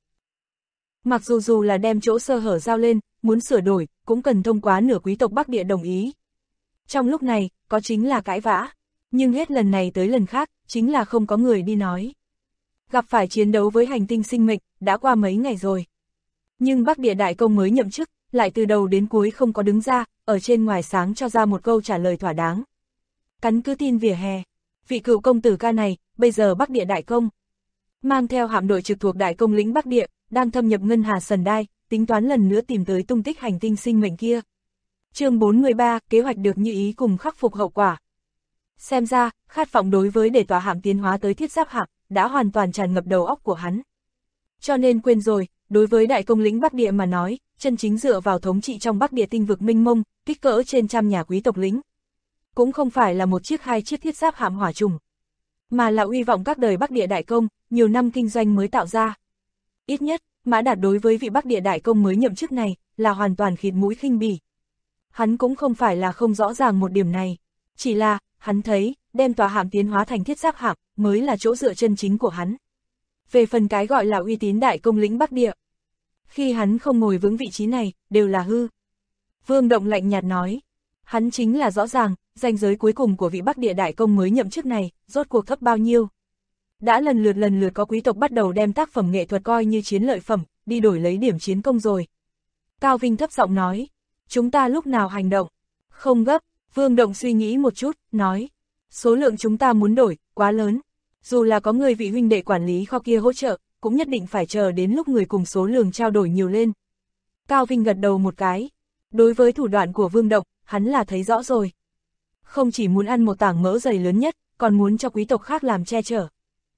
Mặc dù là đem chỗ sơ hở giao lên, muốn sửa đổi, cũng cần thông qua nửa quý tộc Bắc Địa đồng ý. Trong lúc này, có chính là cãi vã, nhưng hết lần này tới lần khác, chính là không có người đi nói. Gặp phải chiến đấu với hành tinh sinh mệnh, đã qua mấy ngày rồi. Nhưng Bắc Địa Đại Công mới nhậm chức, lại từ đầu đến cuối không có đứng ra, ở trên ngoài sáng cho ra một câu trả lời thỏa đáng. Cắn cứ tin vỉa hè, vị cựu công tử ca này, bây giờ Bắc Địa Đại Công mang theo hạm đội trực thuộc Đại Công lĩnh Bắc Địa, đang thâm nhập Ngân Hà Sần Đai, tính toán lần nữa tìm tới tung tích hành tinh sinh mệnh kia. Chương 43, kế hoạch được như ý cùng khắc phục hậu quả. Xem ra, khát vọng đối với để tòa hạm tiến hóa tới thiết giáp hạm, đã hoàn toàn tràn ngập đầu óc của hắn. Cho nên quên rồi, đối với Đại Công lĩnh Bắc Địa mà nói, chân chính dựa vào thống trị trong Bắc Địa tinh vực mênh mông, kích cỡ trên trăm nhà quý tộc lĩnh. Cũng không phải là một chiếc hai chiếc thiết giáp hạm hỏa trùng, mà là uy vọng các đời Bắc Địa Đại Công, nhiều năm kinh doanh mới tạo ra. Ít nhất, Mã Đạt đối với vị Bắc Địa Đại Công mới nhậm chức này, là hoàn toàn khịt mũi khinh bỉ. Hắn cũng không phải là không rõ ràng một điểm này, chỉ là, hắn thấy, đem tòa hạm tiến hóa thành thiết giáp hạm, mới là chỗ dựa chân chính của hắn. Về phần cái gọi là uy tín Đại Công lĩnh Bắc Địa, khi hắn không ngồi vững vị trí này, đều là hư. Vương Động lạnh nhạt nói, hắn chính là rõ ràng, ranh giới cuối cùng của vị Bắc Địa Đại Công mới nhậm chức này, rốt cuộc thấp bao nhiêu. Đã lần lượt có quý tộc bắt đầu đem tác phẩm nghệ thuật coi như chiến lợi phẩm, đi đổi lấy điểm chiến công rồi. Cao Vinh thấp giọng nói, chúng ta lúc nào hành động? Không gấp, Vương Động suy nghĩ một chút, nói, số lượng chúng ta muốn đổi, quá lớn. Dù là có người vị huynh đệ quản lý kho kia hỗ trợ, cũng nhất định phải chờ đến lúc người cùng số lượng trao đổi nhiều lên. Cao Vinh gật đầu một cái. Đối với thủ đoạn của Vương Động, hắn là thấy rõ rồi. Không chỉ muốn ăn một tảng mỡ dày lớn nhất, còn muốn cho quý tộc khác làm che chở.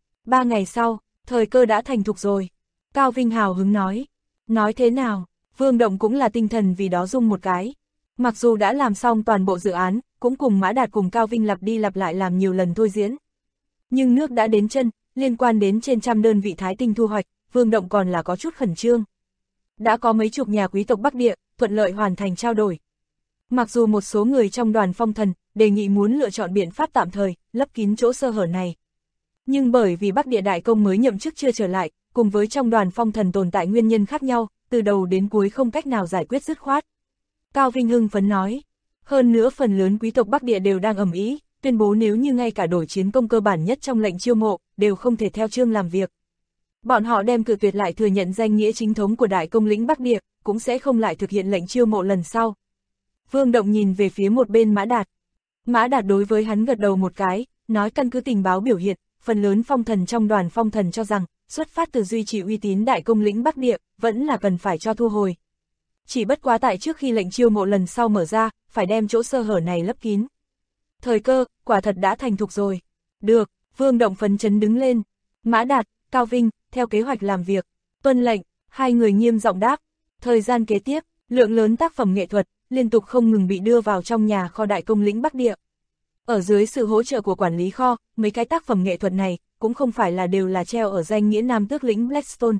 3 ngày sau, thời cơ đã thành thục rồi. Cao Vinh hào hứng nói. Nói thế nào, Vương Động cũng là tinh thần vì đó rung một cái. Mặc dù đã làm xong toàn bộ dự án, cũng cùng Mã Đạt cùng Cao Vinh lặp đi lặp lại làm nhiều lần thôi diễn. Nhưng nước đã đến chân, liên quan đến trên trăm đơn vị thái tinh thu hoạch, Vương Động còn là có chút khẩn trương. Đã có mấy chục nhà quý tộc Bắc Địa, thuận lợi hoàn thành trao đổi. Mặc dù một số người trong đoàn phong thần, đề nghị muốn lựa chọn biện pháp tạm thời, lấp kín chỗ sơ hở này. Nhưng bởi vì Bắc Địa Đại Công mới nhậm chức chưa trở lại, cùng với trong đoàn phong thần tồn tại nguyên nhân khác nhau, từ đầu đến cuối không cách nào giải quyết dứt khoát. Cao Vinh hưng phấn nói, hơn nữa phần lớn quý tộc Bắc Địa đều đang ầm ĩ, tuyên bố nếu như ngay cả đổi chiến công cơ bản nhất trong lệnh chiêu mộ, đều không thể theo chương làm việc. Bọn họ đem cự tuyệt lại thừa nhận danh nghĩa chính thống của Đại Công lĩnh Bắc Địa, cũng sẽ không lại thực hiện lệnh chiêu mộ lần sau. Vương Động nhìn về phía một bên Mã Đạt. Mã Đạt đối với hắn gật đầu một cái, nói căn cứ tình báo biểu hiện, phần lớn phong thần trong đoàn phong thần cho rằng, xuất phát từ duy trì uy tín Đại Công lĩnh Bắc Địa, vẫn là cần phải cho thu hồi. Chỉ bất quá tại trước khi lệnh chiêu mộ lần sau mở ra, phải đem chỗ sơ hở này lấp kín. Thời cơ, quả thật đã thành thục rồi. Được, Vương Động phấn chấn đứng lên. Mã Đạt, Cao Vinh, theo kế hoạch làm việc. Tuân lệnh, hai người nghiêm giọng đáp. Thời gian kế tiếp, lượng lớn tác phẩm nghệ thuật, liên tục không ngừng bị đưa vào trong nhà kho Đại Công lĩnh Bắc Địa. Ở dưới sự hỗ trợ của quản lý kho, mấy cái tác phẩm nghệ thuật này, cũng không phải là đều là treo ở danh nghĩa Nam Tước lĩnh Blackstone,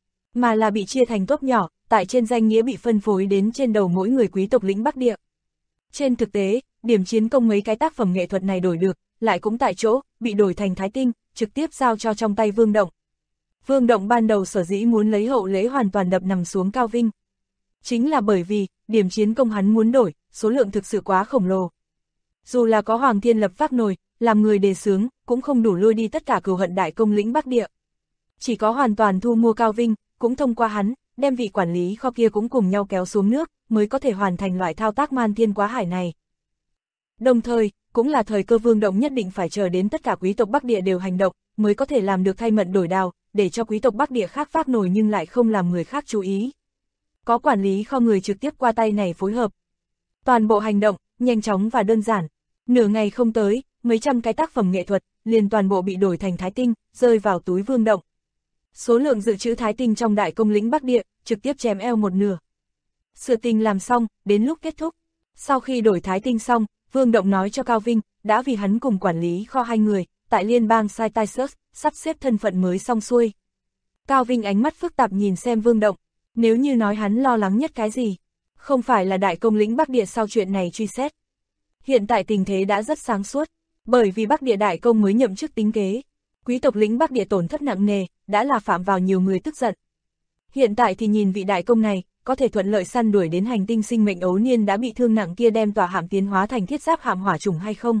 mà là bị chia thành tốp nhỏ, tại trên danh nghĩa bị phân phối đến trên đầu mỗi người quý tộc lĩnh Bắc Địa. Trên thực tế, điểm chiến công mấy cái tác phẩm nghệ thuật này đổi được, lại cũng tại chỗ, bị đổi thành Thái Tinh, trực tiếp giao cho trong tay Vương Động. Vương Động ban đầu sở dĩ muốn lấy hậu lễ hoàn toàn đập nằm xuống Cao Vinh. Chính là bởi vì, điểm chiến công hắn muốn đổi, số lượng thực sự quá khổng lồ. Dù là có Hoàng Thiên Lập vác nồi, làm người đề xướng, cũng không đủ lôi đi tất cả cừu hận đại công lĩnh Bắc Địa. Chỉ có hoàn toàn thu mua Cao Vinh, cũng thông qua hắn, đem vị quản lý kho kia cũng cùng nhau kéo xuống nước, mới có thể hoàn thành loại thao tác man thiên quá hải này. Đồng thời, cũng là thời cơ Vương Động nhất định phải chờ đến tất cả quý tộc Bắc Địa đều hành động, mới có thể làm được thay mận đổi đào, để cho quý tộc Bắc Địa khác vác nổi nhưng lại không làm người khác chú ý. Có quản lý kho người trực tiếp qua tay này phối hợp. Toàn bộ hành động, nhanh chóng và đơn giản. Nửa ngày không tới, mấy trăm cái tác phẩm nghệ thuật, liền toàn bộ bị đổi thành Thái Tinh, rơi vào túi Vương Động. Số lượng dự trữ Thái Tinh trong đại công lĩnh Bắc Địa, trực tiếp chém eo một nửa. Sự tình làm xong, đến lúc kết thúc. Sau khi đổi Thái Tinh xong, Vương Động nói cho Cao Vinh, đã vì hắn cùng quản lý kho hai người, tại liên bang Saitaisus, sắp xếp thân phận mới xong xuôi. Cao Vinh ánh mắt phức tạp nhìn xem Vương Động, nếu như nói hắn lo lắng nhất cái gì, không phải là đại công lĩnh Bắc Địa sau chuyện này truy xét. Hiện tại tình thế đã rất sáng suốt, bởi vì Bắc Địa đại công mới nhậm chức tính kế. Quý tộc lĩnh Bắc Địa tổn thất nặng nề, đã là phạm vào nhiều người tức giận. Hiện tại thì nhìn vị đại công này, có thể thuận lợi săn đuổi đến hành tinh sinh mệnh ấu niên đã bị thương nặng kia đem tòa hạm tiến hóa thành thiết giáp hạm hỏa trùng hay không.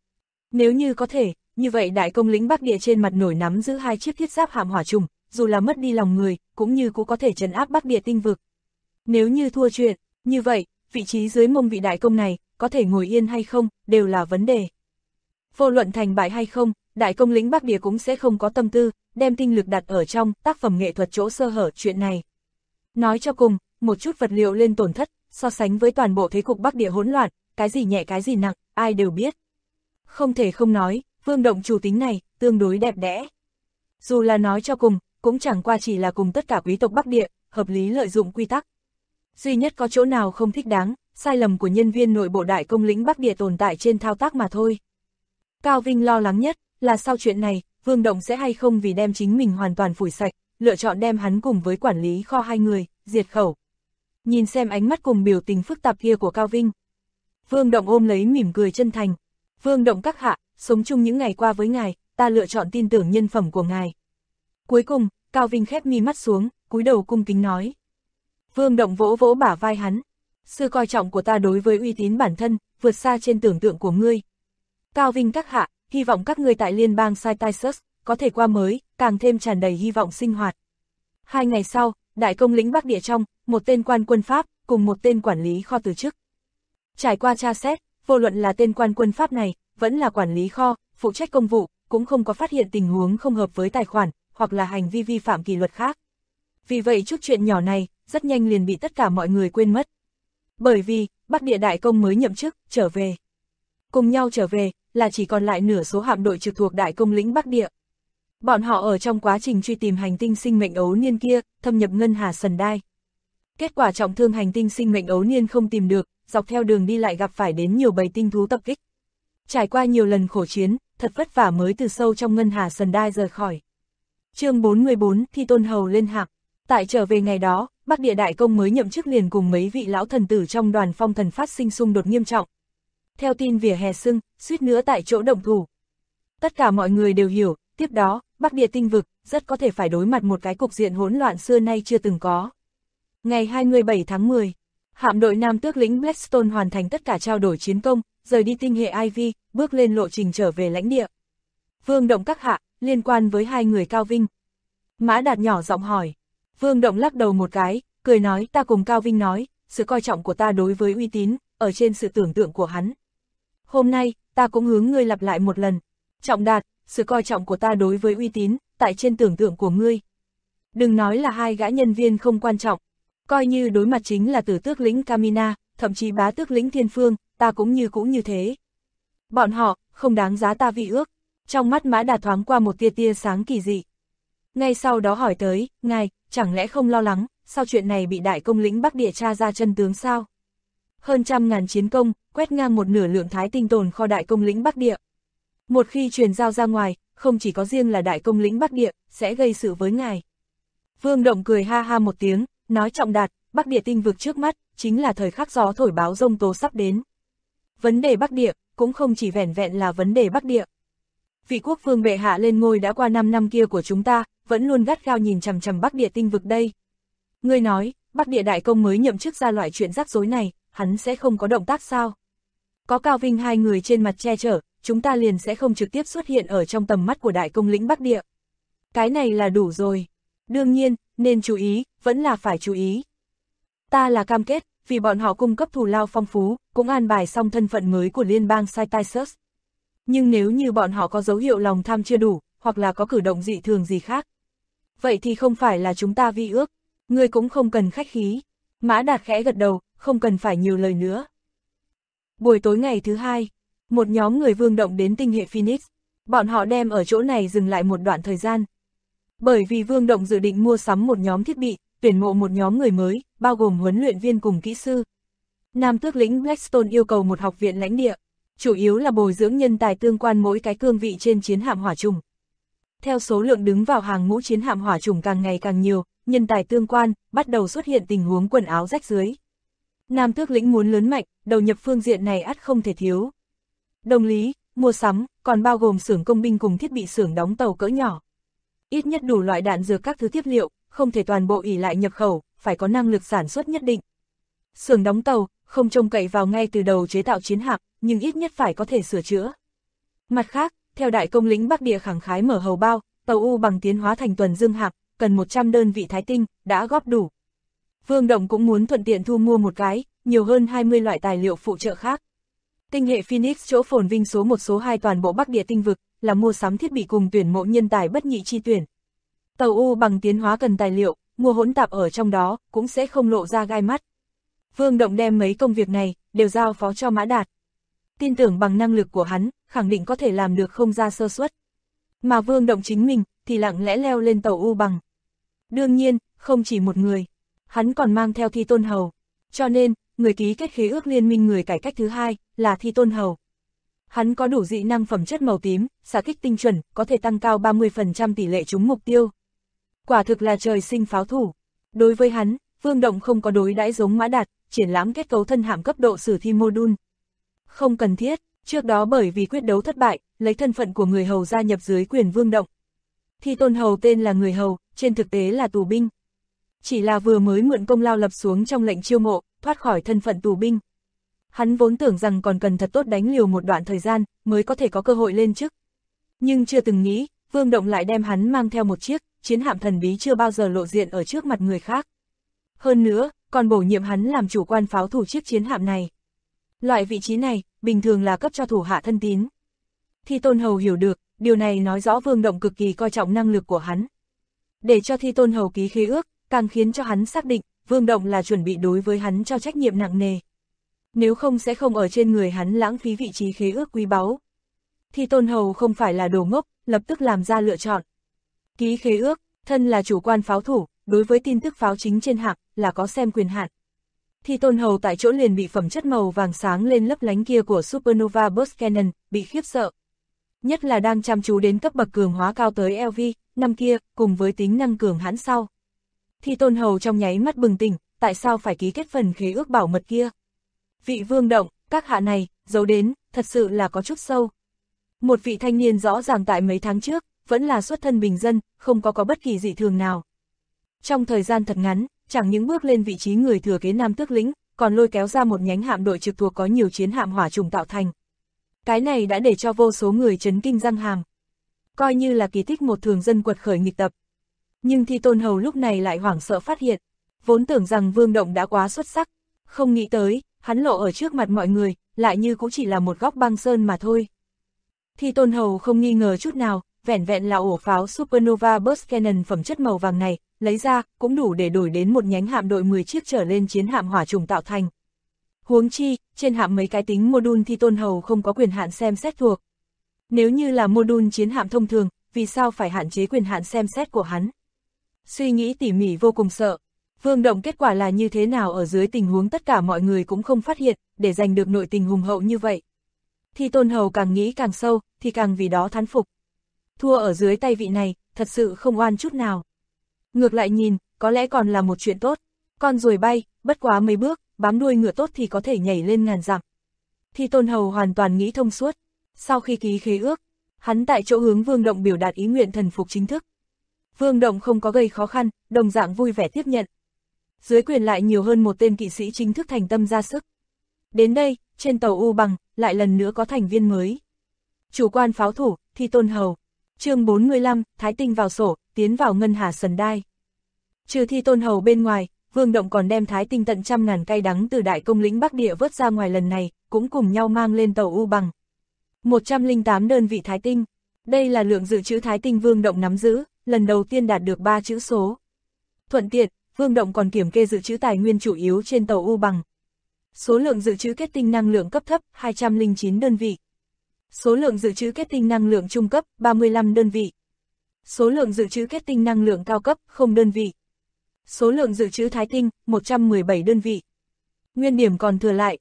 Nếu như có thể, như vậy đại công lĩnh Bắc Địa trên mặt nổi nắm giữ 2 chiếc thiết giáp hạm hỏa trùng, dù là mất đi lòng người, cũng như cũng có thể trấn áp Bắc Địa tinh vực. Nếu như thua chuyện, như vậy, vị trí dưới mông vị đại công này, có thể ngồi yên hay không, đều là vấn đề. Vô luận thành bại hay không, đại công lĩnh Bắc Địa cũng sẽ không có tâm tư, đem tinh lực đặt ở trong tác phẩm nghệ thuật chỗ sơ hở chuyện này. Nói cho cùng, một chút vật liệu lên tổn thất, so sánh với toàn bộ thế cục Bắc Địa hỗn loạn, cái gì nhẹ cái gì nặng, ai đều biết. Không thể không nói, Vương Động chủ tính này, tương đối đẹp đẽ. Dù là nói cho cùng, cũng chẳng qua chỉ là cùng tất cả quý tộc Bắc Địa, hợp lý lợi dụng quy tắc. Duy nhất có chỗ nào không thích đáng, sai lầm của nhân viên nội bộ đại công lĩnh Bắc Địa tồn tại trên thao tác mà thôi. Cao Vinh lo lắng nhất, là sau chuyện này, Vương Động sẽ hay không vì đem chính mình hoàn toàn phủi sạch, lựa chọn đem hắn cùng với quản lý kho hai người, diệt khẩu. Nhìn xem ánh mắt cùng biểu tình phức tạp kia của Cao Vinh. Vương Động ôm lấy mỉm cười chân thành. Vương Động các hạ, sống chung những ngày qua với ngài, ta lựa chọn tin tưởng nhân phẩm của ngài. Cuối cùng, Cao Vinh khép mi mắt xuống, cúi đầu cung kính nói. Vương Động vỗ vỗ bả vai hắn. Sự coi trọng của ta đối với uy tín bản thân, vượt xa trên tưởng tượng của ngươi. Cao Vinh các hạ, hy vọng các ngươi tại liên bang Saitaisus, có thể qua mới, càng thêm tràn đầy hy vọng sinh hoạt. 2 ngày sau, đại công lĩnh Bắc Địa trong, một tên quan quân Pháp, cùng một tên quản lý kho từ chức. Trải qua tra xét, vô luận là tên quan quân Pháp này, vẫn là quản lý kho, phụ trách công vụ, cũng không có phát hiện tình huống không hợp với tài khoản, hoặc là hành vi vi phạm kỷ luật khác. Vì vậy chút chuyện nhỏ này, rất nhanh liền bị tất cả mọi người quên mất. Bởi vì, Bắc Địa đại công mới nhậm chức, trở về. Cùng nhau trở về, là chỉ còn lại nửa số hạm đội trực thuộc đại công lĩnh Bắc Địa. Bọn họ ở trong quá trình truy tìm hành tinh sinh mệnh ấu niên kia, thâm nhập ngân hà Sần Đai. Kết quả trọng thương hành tinh sinh mệnh ấu niên không tìm được, dọc theo đường đi lại gặp phải đến nhiều bầy tinh thú tập kích. Trải qua nhiều lần khổ chiến, thật vất vả mới từ sâu trong ngân hà Sần Đai rời khỏi. Chương 44, Thi Tôn Hầu lên hạm. Tại trở về ngày đó, Bắc Địa đại công mới nhậm chức liền cùng mấy vị lão thần tử trong đoàn phong thần phát sinh xung đột nghiêm trọng. Theo tin vỉa hè sưng, suýt nữa tại chỗ động thủ. Tất cả mọi người đều hiểu, tiếp đó, Bắc Địa tinh vực, rất có thể phải đối mặt một cái cục diện hỗn loạn xưa nay chưa từng có. Ngày 27 tháng 10, hạm đội Nam Tước lĩnh Blackstone hoàn thành tất cả trao đổi chiến công, rời đi tinh hệ Ivy, bước lên lộ trình trở về lãnh địa. Vương Động các hạ, liên quan với 2 người Cao Vinh. Mã Đạt nhỏ giọng hỏi. Vương Động lắc đầu một cái, cười nói ta cùng Cao Vinh nói, sự coi trọng của ta đối với uy tín, ở trên sự tưởng tượng của hắn. Hôm nay, ta cũng hướng ngươi lặp lại một lần. Trọng Đạt, sự coi trọng của ta đối với uy tín, tại trên tưởng tượng của ngươi. Đừng nói là 2 gã nhân viên không quan trọng. Coi như đối mặt chính là Tử Tước lĩnh Camina, thậm chí Bá Tước lĩnh Thiên Phương, ta cũng như thế. Bọn họ, không đáng giá ta vi ước. Trong mắt Mã Đạt thoáng qua một tia sáng kỳ dị. Ngay sau đó hỏi tới, ngài, chẳng lẽ không lo lắng, sau chuyện này bị đại công lĩnh Bắc Địa tra ra chân tướng sao? Hơn 100.000 chiến công, quét ngang một nửa lượng thái tinh tồn kho đại công lĩnh Bắc Địa. Một khi truyền giao ra ngoài, không chỉ có riêng là đại công lĩnh Bắc Địa, sẽ gây sự với ngài. Vương Động cười ha ha một tiếng, nói Trọng Đạt, Bắc Địa tinh vực trước mắt, chính là thời khắc gió thổi báo rông tố sắp đến. Vấn đề Bắc Địa, cũng không chỉ vẻn vẹn là vấn đề Bắc Địa. Vị quốc vương bệ hạ lên ngôi đã qua 5 năm kia của chúng ta, vẫn luôn gắt gao nhìn chằm chằm Bắc Địa tinh vực đây. Ngươi nói, Bắc Địa đại công mới nhậm chức ra loại chuyện rắc rối này, hắn sẽ không có động tác sao? Có Cao Vinh hai người trên mặt che chở, chúng ta liền sẽ không trực tiếp xuất hiện ở trong tầm mắt của đại công lĩnh Bắc Địa. Cái này là đủ rồi. Đương nhiên, nên chú ý, vẫn là phải chú ý. Ta là cam kết, vì bọn họ cung cấp thù lao phong phú, cũng an bài xong thân phận mới của liên bang Cytisus. Nhưng nếu như bọn họ có dấu hiệu lòng tham chưa đủ, hoặc là có cử động dị thường gì khác, vậy thì không phải là chúng ta vi ước, ngươi cũng không cần khách khí. Mã Đạt khẽ gật đầu, không cần phải nhiều lời nữa. Buổi tối ngày thứ hai, một nhóm người Vương Động đến tinh hệ Phoenix, bọn họ đem ở chỗ này dừng lại một đoạn thời gian. Bởi vì Vương Động dự định mua sắm một nhóm thiết bị, tuyển mộ một nhóm người mới, bao gồm huấn luyện viên cùng kỹ sư. Nam tước lĩnh Blackstone yêu cầu một học viện lãnh địa, chủ yếu là bồi dưỡng nhân tài tương quan mỗi cái cương vị trên chiến hạm hỏa trùng. Theo số lượng đứng vào hàng ngũ chiến hạm hỏa trùng càng ngày càng nhiều, nhân tài tương quan, bắt đầu xuất hiện tình huống quần áo rách rưới. Nam tước lĩnh muốn lớn mạnh, đầu nhập phương diện này ắt không thể thiếu. Đồng lý, mua sắm, còn bao gồm xưởng công binh cùng thiết bị xưởng đóng tàu cỡ nhỏ. Ít nhất đủ loại đạn dược các thứ tiếp liệu, không thể toàn bộ ỷ lại nhập khẩu, phải có năng lực sản xuất nhất định. Xưởng đóng tàu, không trông cậy vào ngay từ đầu chế tạo chiến hạm, nhưng ít nhất phải có thể sửa chữa. Mặt khác, theo đại công lĩnh Bắc Địa khẳng khái mở hầu bao, tàu U bằng tiến hóa thành tuần dương hạm, cần 100 đơn vị thái tinh, đã góp đủ. Vương Động cũng muốn thuận tiện thu mua một cái, nhiều hơn 20 loại tài liệu phụ trợ khác. Tinh hệ Phoenix chỗ phồn vinh số 1 số 2 toàn bộ Bắc Địa tinh vực, là mua sắm thiết bị cùng tuyển mộ nhân tài bất nhị chi tuyển. Tàu U bằng tiến hóa cần tài liệu, mua hỗn tạp ở trong đó, cũng sẽ không lộ ra gai mắt. Vương Động đem mấy công việc này, đều giao phó cho Mã Đạt. Tin tưởng bằng năng lực của hắn, khẳng định có thể làm được không ra sơ suất. Mà Vương Động chính mình, thì lặng lẽ leo lên tàu U bằng. Đương nhiên, không chỉ một người, hắn còn mang theo Thi Tôn Hầu. Cho nên, người ký kết khế ước liên minh người cải cách thứ hai, là Thi Tôn Hầu. Hắn có đủ dị năng phẩm chất màu tím, xạ kích tinh chuẩn, có thể tăng cao 30% tỷ lệ trúng mục tiêu. Quả thực là trời sinh pháo thủ. Đối với hắn, Vương Động không có đối đãi giống Mã Đạt, triển lãm kết cấu thân hạm cấp độ sử thi module. Không cần thiết, trước đó bởi vì quyết đấu thất bại, lấy thân phận của người hầu gia nhập dưới quyền Vương Động. Thi Tôn Hầu tên là người hầu, trên thực tế là tù binh. Chỉ là vừa mới mượn công lao lập xuống trong lệnh chiêu mộ, thoát khỏi thân phận tù binh. Hắn vốn tưởng rằng còn cần thật tốt đánh liều một đoạn thời gian, mới có thể có cơ hội lên chức. Nhưng chưa từng nghĩ, Vương Động lại đem hắn mang theo một chiếc chiến hạm thần bí chưa bao giờ lộ diện ở trước mặt người khác. Hơn nữa, còn bổ nhiệm hắn làm chủ quan pháo thủ chiếc chiến hạm này. Loại vị trí này, bình thường là cấp cho thủ hạ thân tín. Thi Tôn Hầu hiểu được, điều này nói rõ Vương Động cực kỳ coi trọng năng lực của hắn. Để cho Thi Tôn Hầu ký khế ước, càng khiến cho hắn xác định, Vương Động là chuẩn bị đối với hắn cho trách nhiệm nặng nề. Nếu không sẽ không ở trên người hắn lãng phí vị trí khế ước quý báu. Thi Tôn Hầu không phải là đồ ngốc, lập tức làm ra lựa chọn. Ký khế ước, thân là chủ quan pháo thủ, đối với tin tức pháo chính trên hạm, là có xem quyền hạn. Thi Tôn Hầu tại chỗ liền bị phẩm chất màu vàng sáng lên lấp lánh kia của Supernova Burst Cannon, bị khiếp sợ. Nhất là đang chăm chú đến cấp bậc cường hóa cao tới LV, năm kia, cùng với tính năng cường hãn sau. Thi Tôn Hầu trong nháy mắt bừng tỉnh, tại sao phải ký kết phần khế ước bảo mật kia? Vị Vương Động, các hạ này, giấu đến, thật sự là có chút sâu. Một vị thanh niên rõ ràng tại mấy tháng trước, vẫn là xuất thân bình dân, không có bất kỳ dị thường nào. Trong thời gian thật ngắn, chẳng những bước lên vị trí người thừa kế Nam tước lĩnh, còn lôi kéo ra một nhánh hạm đội trực thuộc có nhiều chiến hạm hỏa trùng tạo thành. Cái này đã để cho vô số người chấn kinh răng hàm. Coi như là kỳ tích một thường dân quật khởi nghịch tập. Nhưng Thi Tôn Hầu lúc này lại hoảng sợ phát hiện, vốn tưởng rằng Vương Động đã quá xuất sắc, không nghĩ tới, hắn lộ ở trước mặt mọi người, lại như cũng chỉ là một góc băng sơn mà thôi. Thi Tôn Hầu không nghi ngờ chút nào, vẻn vẹn là ổ pháo Supernova Burst Cannon phẩm chất màu vàng này, lấy ra, cũng đủ để đổi đến một nhánh hạm đội 10 chiếc trở lên chiến hạm hỏa trùng tạo thành. Huống chi, trên hạm mấy cái tính module Thi Tôn Hầu không có quyền hạn xem xét thuộc. Nếu như là module chiến hạm thông thường, vì sao phải hạn chế quyền hạn xem xét của hắn? Suy nghĩ tỉ mỉ vô cùng sợ. Vương Động kết quả là như thế nào ở dưới tình huống tất cả mọi người cũng không phát hiện, để giành được nội tình hùng hậu như vậy. Thi Tôn Hầu càng nghĩ càng sâu, thì càng vì đó thán phục. Thua ở dưới tay vị này, thật sự không oan chút nào. Ngược lại nhìn, có lẽ còn là một chuyện tốt. Con ruồi bay, bất quá mấy bước, bám đuôi ngựa tốt thì có thể nhảy lên ngàn dặm. Thi Tôn Hầu hoàn toàn nghĩ thông suốt. Sau khi ký khế ước, hắn tại chỗ hướng Vương Động biểu đạt ý nguyện thần phục chính thức. Vương Động không có gây khó khăn, đồng dạng vui vẻ tiếp nhận. Dưới quyền lại nhiều hơn một tên kỵ sĩ chính thức thành tâm ra sức. Đến đây, trên tàu U Bằng, lại lần nữa có thành viên mới. Chủ quan pháo thủ, Thi Tôn Hầu. Chương 45, Thái Tinh vào sổ, tiến vào ngân hà sần đai. Trừ Thi Tôn Hầu bên ngoài, Vương Động còn đem Thái Tinh tận trăm ngàn cây đắng từ đại công lĩnh Bắc Địa vớt ra ngoài lần này, cũng cùng nhau mang lên tàu U Bằng. 108 đơn vị Thái Tinh. Đây là lượng dự trữ Thái Tinh Vương Động nắm giữ, lần đầu tiên đạt được 3 chữ số. Thuận tiện, Vương Động còn kiểm kê dự trữ tài nguyên chủ yếu trên tàu U Bằng. Số lượng dự trữ kết tinh năng lượng cấp thấp 209 đơn vị. Số lượng dự trữ kết tinh năng lượng trung cấp 35 đơn vị. Số lượng dự trữ kết tinh năng lượng cao cấp 0 đơn vị. Số lượng dự trữ Thái Tinh 117 đơn vị. Nguyên điểm còn thừa lại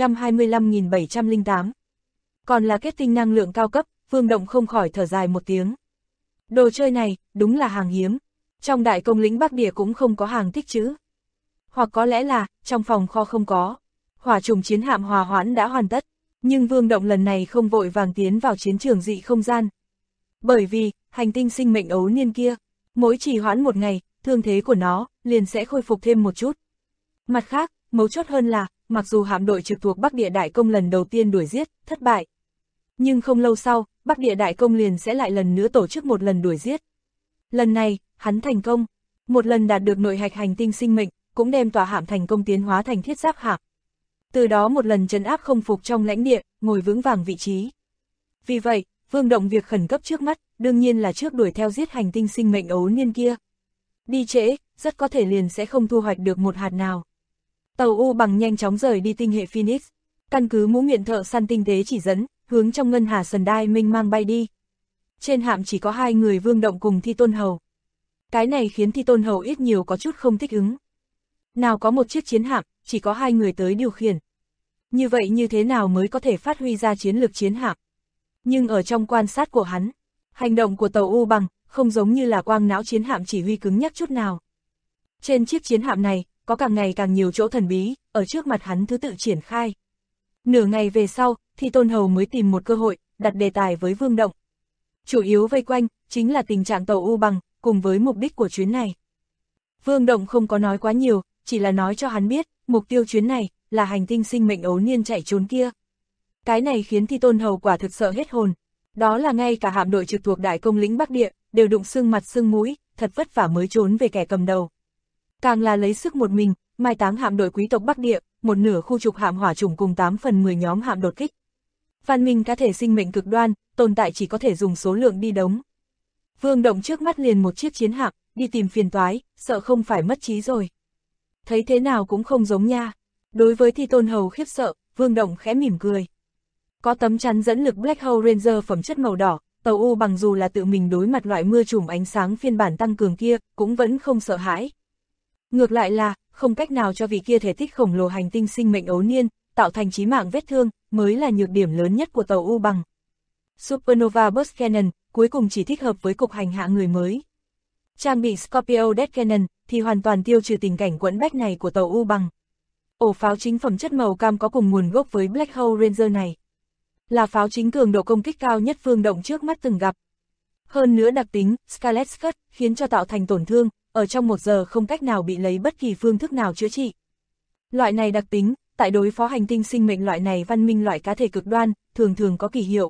125.708. Còn là kết tinh năng lượng cao cấp, Vương Động không khỏi thở dài một tiếng. Đồ chơi này, đúng là hàng hiếm. Trong đại công lĩnh Bắc Địa cũng không có hàng tích trữ. Hoặc có lẽ là, trong phòng kho không có. Hỏa trùng chiến hạm hòa hoãn đã hoàn tất. Nhưng Vương Động lần này không vội vàng tiến vào chiến trường dị không gian. Bởi vì, hành tinh sinh mệnh ấu niên kia, mỗi trì hoãn một ngày, thương thế của nó, liền sẽ khôi phục thêm một chút. Mặt khác, mấu chốt hơn là, mặc dù hạm đội trực thuộc Bắc Địa Đại Công lần đầu tiên đuổi giết, thất bại. Nhưng không lâu sau, Bắc Địa Đại Công liền sẽ lại lần nữa tổ chức một lần đuổi giết. Lần này, hắn thành công. Một lần đạt được nội hạch hành tinh sinh mệnh, cũng đem tòa hạm thành công tiến hóa thành thiết giáp hạm. Từ đó một lần trấn áp không phục trong lãnh địa, ngồi vững vàng vị trí. Vì vậy, Vương Động việc khẩn cấp trước mắt, đương nhiên là trước đuổi theo giết hành tinh sinh mệnh ấu niên kia. Đi trễ, rất có thể liền sẽ không thu hoạch được một hạt nào. Tàu U Bằng nhanh chóng rời đi tinh hệ Phoenix, căn cứ mũ miệng thợ săn tinh tế chỉ dẫn, hướng trong ngân hà sần đai mênh mang bay đi. Trên hạm chỉ có 2 người Vương Động cùng Thi Tôn Hầu. Cái này khiến Thi Tôn Hầu ít nhiều có chút không thích ứng. Nào có một chiếc chiến hạm, chỉ có 2 người tới điều khiển. Như vậy như thế nào mới có thể phát huy ra chiến lược chiến hạm? Nhưng ở trong quan sát của hắn, hành động của tàu U Bằng không giống như là quang não chiến hạm chỉ huy cứng nhắc chút nào. Trên chiếc chiến hạm này, có càng ngày càng nhiều chỗ thần bí, ở trước mặt hắn thứ tự triển khai. Nửa ngày về sau, Thi Tôn Hầu mới tìm một cơ hội, đặt đề tài với Vương Động. Chủ yếu vây quanh, chính là tình trạng tàu U Bằng, cùng với mục đích của chuyến này. Vương Động không có nói quá nhiều, chỉ là nói cho hắn biết, mục tiêu chuyến này, là hành tinh sinh mệnh ấu niên chạy trốn kia. Cái này khiến Thi Tôn Hầu quả thực sợ hết hồn. Đó là ngay cả hạm đội trực thuộc đại công lĩnh Bắc Địa, đều đụng xương mặt xương mũi, thật vất vả mới trốn về kẻ cầm đầu. Càng là lấy sức một mình, mai táng hạm đội quý tộc Bắc Địa, một nửa khu trục hạm hỏa chủng cùng 8 phần 10 nhóm hạm đột kích. Văn minh cá thể sinh mệnh cực đoan, tồn tại chỉ có thể dùng số lượng đi đống. Vương Động trước mắt liền một chiếc chiến hạm, đi tìm phiền toái, sợ không phải mất trí rồi. Thấy thế nào cũng không giống nha. Đối với Thi Tôn Hầu khiếp sợ, Vương Động khẽ mỉm cười. Có tấm chắn dẫn lực Black Hole Ranger phẩm chất màu đỏ, tàu U Bằng dù là tự mình đối mặt loại mưa trùm ánh sáng phiên bản tăng cường kia, cũng vẫn không sợ hãi. Ngược lại là, không cách nào cho vị kia thể tích khổng lồ hành tinh sinh mệnh ấu niên, tạo thành chí mạng vết thương, mới là nhược điểm lớn nhất của tàu U Bằng. Supernova Burst Cannon, cuối cùng chỉ thích hợp với cục hành hạ người mới. Trang bị Scorpio Death Cannon, thì hoàn toàn tiêu trừ tình cảnh quẫn bách này của tàu U Bằng. Ổ pháo chính phẩm chất màu cam có cùng nguồn gốc với Black Hole Ranger này. Là pháo chính cường độ công kích cao nhất Vương Động trước mắt từng gặp. Hơn nữa đặc tính, Scarlet Cut, khiến cho tạo thành tổn thương, ở trong 1 giờ không cách nào bị lấy bất kỳ phương thức nào chữa trị. Loại này đặc tính, tại đối phó hành tinh sinh mệnh loại này văn minh loại cá thể cực đoan, thường thường có kỳ hiệu.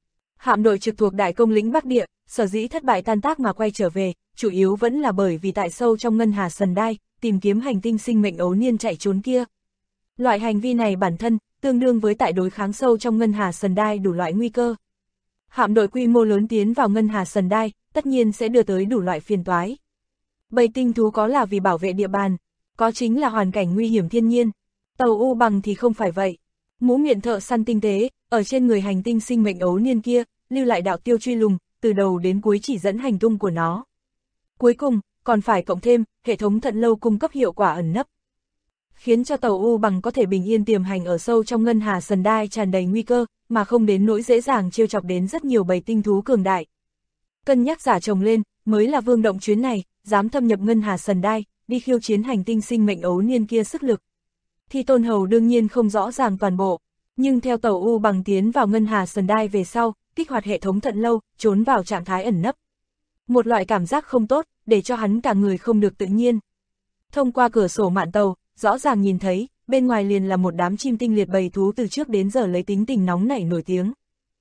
Hạm đội trực thuộc đại công lĩnh Bắc Địa, sở dĩ thất bại tan tác mà quay trở về, chủ yếu vẫn là bởi vì tại sâu trong ngân hà sần đai, tìm kiếm hành tinh sinh mệnh ấu niên chạy trốn kia. Loại hành vi này bản thân, tương đương với tại đối kháng sâu trong ngân hà sần đai đủ loại nguy cơ. Hạm đội quy mô lớn tiến vào ngân hà sần đai, tất nhiên sẽ đưa tới đủ loại phiền toái. Bầy tinh thú có là vì bảo vệ địa bàn, có chính là hoàn cảnh nguy hiểm thiên nhiên. Tàu U Bằng thì không phải vậy. Mũ miệng thợ săn tinh tế, ở trên người hành tinh sinh mệnh ấu niên kia, lưu lại đạo tiêu truy lùng, từ đầu đến cuối chỉ dẫn hành tung của nó. Cuối cùng, còn phải cộng thêm, hệ thống thận lâu cung cấp hiệu quả ẩn nấp. Khiến cho tàu U Bằng có thể bình yên tiềm hành ở sâu trong ngân hà sần đai tràn đầy nguy cơ, mà không đến nỗi dễ dàng trêu chọc đến rất nhiều bầy tinh thú cường đại. Cân nhắc giả chồng lên, mới là Vương Động chuyến này, dám thâm nhập ngân hà sần đai, đi khiêu chiến hành tinh sinh mệnh ấu niên kia sức lực. Thi Tôn Hầu đương nhiên không rõ ràng toàn bộ, Nhưng theo tàu U Bằng tiến vào ngân hà Sendai về sau, kích hoạt hệ thống thận lâu, trốn vào trạng thái ẩn nấp. Một loại cảm giác không tốt, để cho hắn cả người không được tự nhiên. Thông qua cửa sổ mạn tàu, rõ ràng nhìn thấy, bên ngoài liền là một đám chim tinh liệt bầy thú từ trước đến giờ lấy tính tình nóng nảy nổi tiếng.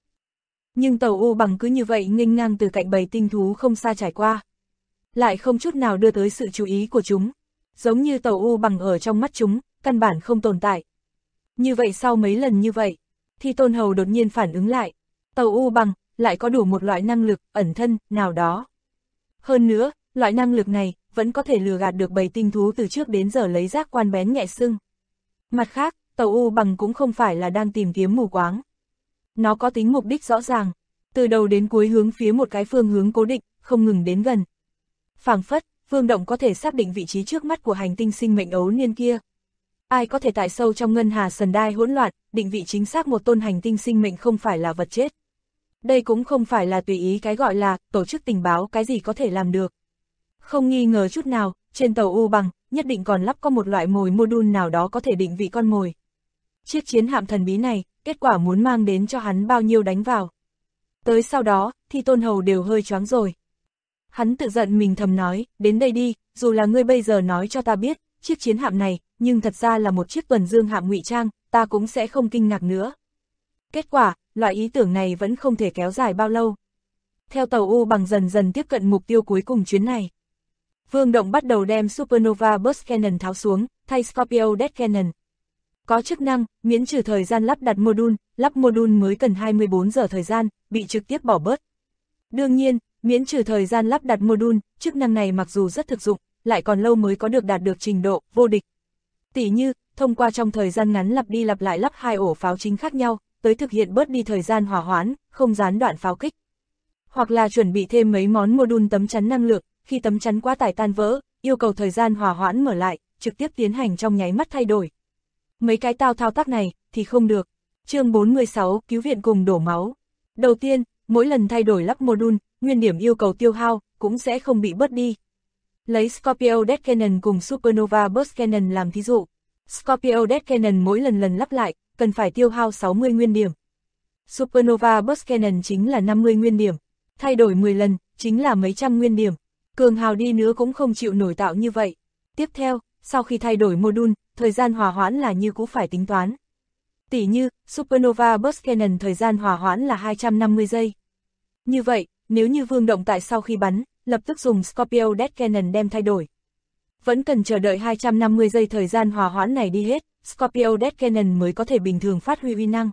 Nhưng tàu U Bằng cứ như vậy nghênh ngang từ cạnh bầy tinh thú không xa trải qua. Lại không chút nào đưa tới sự chú ý của chúng. Giống như tàu U Bằng ở trong mắt chúng, căn bản không tồn tại. Như vậy sau mấy lần như vậy, thì Tôn Hầu đột nhiên phản ứng lại. Tàu U Bằng lại có đủ một loại năng lực, ẩn thân, nào đó. Hơn nữa, loại năng lực này vẫn có thể lừa gạt được bầy tinh thú từ trước đến giờ lấy giác quan bén nhạy sưng. Mặt khác, tàu U Bằng cũng không phải là đang tìm kiếm mù quáng. Nó có tính mục đích rõ ràng, từ đầu đến cuối hướng phía một cái phương hướng cố định, không ngừng đến gần. Phảng phất, Vương Động có thể xác định vị trí trước mắt của hành tinh sinh mệnh ấu niên kia. Ai có thể tại sâu trong ngân hà Sendai hỗn loạn, định vị chính xác một tôn hành tinh sinh mệnh không phải là vật chết. Đây cũng không phải là tùy ý cái gọi là tổ chức tình báo cái gì có thể làm được. Không nghi ngờ chút nào, trên tàu U Bằng, nhất định còn lắp có một loại mồi module nào đó có thể định vị con mồi. Chiếc chiến hạm thần bí này, kết quả muốn mang đến cho hắn bao nhiêu đánh vào. Tới sau đó, thì Tôn Hầu đều hơi choáng rồi. Hắn tự giận mình thầm nói, đến đây đi, dù là ngươi bây giờ nói cho ta biết, chiếc chiến hạm này, nhưng thật ra là một chiếc tuần dương hạm ngụy trang, ta cũng sẽ không kinh ngạc nữa. Kết quả, loại ý tưởng này vẫn không thể kéo dài bao lâu. Theo tàu U Bằng dần dần tiếp cận mục tiêu cuối cùng chuyến này. Vương Động bắt đầu đem Supernova Burst Cannon tháo xuống, thay Scorpio Death Cannon. Có chức năng, miễn trừ thời gian lắp đặt module, lắp module mới cần 24 giờ thời gian, bị trực tiếp bỏ bớt. Đương nhiên, miễn trừ thời gian lắp đặt module, chức năng này mặc dù rất thực dụng, lại còn lâu mới có được đạt được trình độ vô địch. Tỉ như, thông qua trong thời gian ngắn lặp đi lặp lại lắp 2 ổ pháo chính khác nhau, tới thực hiện bớt đi thời gian hỏa hoãn, không gián đoạn pháo kích. Hoặc là chuẩn bị thêm mấy món module tấm chắn năng lượng, khi tấm chắn quá tải tan vỡ, yêu cầu thời gian hỏa hoãn mở lại, trực tiếp tiến hành trong nháy mắt thay đổi. Mấy cái thao tác này thì không được. Chương 46, cứu viện cùng đổ máu. Đầu tiên, mỗi lần thay đổi lắp module, nguyên điểm yêu cầu tiêu hao cũng sẽ không bị bớt đi. Lấy Scorpio Death Cannon cùng Supernova Burst Cannon làm thí dụ. Scorpio Death Cannon mỗi lần lắp lại, cần phải tiêu hao 60 nguyên điểm. Supernova Burst Cannon chính là 50 nguyên điểm. Thay đổi 10 lần, chính là mấy trăm nguyên điểm. Cường hào đi nữa cũng không chịu nổi tạo như vậy. Tiếp theo, sau khi thay đổi module, thời gian hòa hoãn là như cũ phải tính toán. Tỉ như, Supernova Burst Cannon thời gian hòa hoãn là 250 giây. Như vậy, nếu như Vương Động tại sau khi bắn, lập tức dùng Scorpio Death Cannon đem thay đổi. Vẫn cần chờ đợi 250 giây thời gian hòa hoãn này đi hết, Scorpio Death Cannon mới có thể bình thường phát huy uy năng.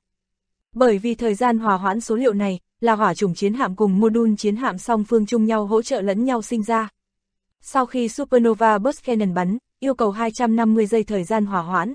Bởi vì thời gian hòa hoãn số liệu này, là hỏa chủng chiến hạm cùng module chiến hạm song phương chung nhau hỗ trợ lẫn nhau sinh ra. Sau khi Supernova Burst Cannon bắn, yêu cầu 250 giây thời gian hỏa hoãn.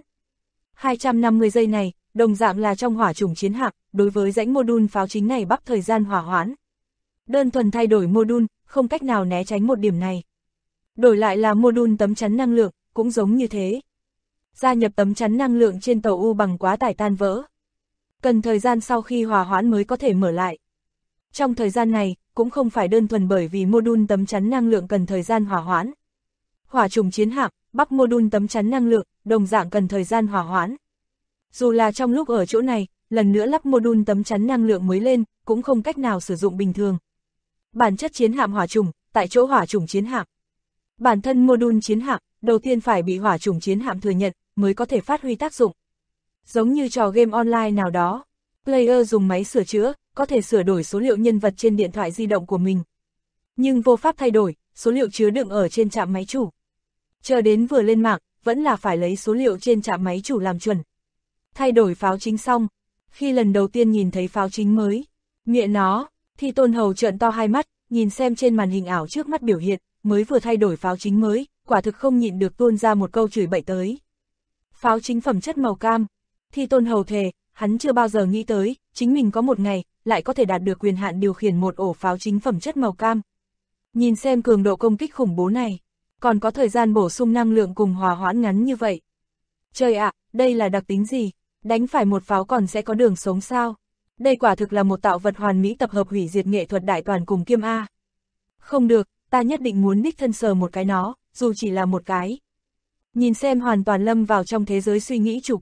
250 giây này, đồng dạng là trong hỏa chủng chiến hạm, đối với rãnh module pháo chính này bắp thời gian hỏa hoãn. Đơn thuần thay đổi module, không cách nào né tránh một điểm này. Đổi lại là module tấm chắn năng lượng, cũng giống như thế. Gia nhập tấm chắn năng lượng trên tàu U Bằng quá tải tan vỡ. Cần thời gian sau khi hòa hoãn mới có thể mở lại. Trong thời gian này, cũng không phải đơn thuần bởi vì module tấm chắn năng lượng cần thời gian hòa hoãn. Hỏa chủng chiến hạm, bắp module tấm chắn năng lượng, đồng dạng cần thời gian hòa hoãn. Dù là trong lúc ở chỗ này, lần nữa lắp module tấm chắn năng lượng mới lên, cũng không cách nào sử dụng bình thường. Bản chất chiến hạm hỏa chủng, tại chỗ hỏa chủng chiến hạm. Bản thân module chiến hạm, đầu tiên phải bị hỏa chủng chiến hạm thừa nhận, mới có thể phát huy tác dụng. Giống như trò game online nào đó, player dùng máy sửa chữa, có thể sửa đổi số liệu nhân vật trên điện thoại di động của mình. Nhưng vô pháp thay đổi, số liệu chứa đựng ở trên trạm máy chủ. Chờ đến vừa lên mạng, vẫn là phải lấy số liệu trên trạm máy chủ làm chuẩn. Thay đổi pháo chính xong, khi lần đầu tiên nhìn thấy pháo chính mới, mẹ nó, thì Tôn Hầu trợn to hai mắt, nhìn xem trên màn hình ảo trước mắt biểu hiện, mới vừa thay đổi pháo chính mới, quả thực không nhịn được tuôn ra một câu chửi bậy tới. Pháo chính phẩm chất màu cam, thì Tôn Hầu thề, hắn chưa bao giờ nghĩ tới, chính mình có một ngày, lại có thể đạt được quyền hạn điều khiển một ổ pháo chính phẩm chất màu cam. Nhìn xem cường độ công kích khủng bố này, còn có thời gian bổ sung năng lượng cùng hòa hoãn ngắn như vậy. Trời ạ, đây là đặc tính gì? Đánh phải một pháo còn sẽ có đường sống sao? Đây quả thực là một tạo vật hoàn mỹ tập hợp hủy diệt nghệ thuật đại toàn cùng kiêm A. Không được, ta nhất định muốn đích thân sờ một cái nó, dù chỉ là một cái. Nhìn xem hoàn toàn lâm vào trong thế giới suy nghĩ chủ quan,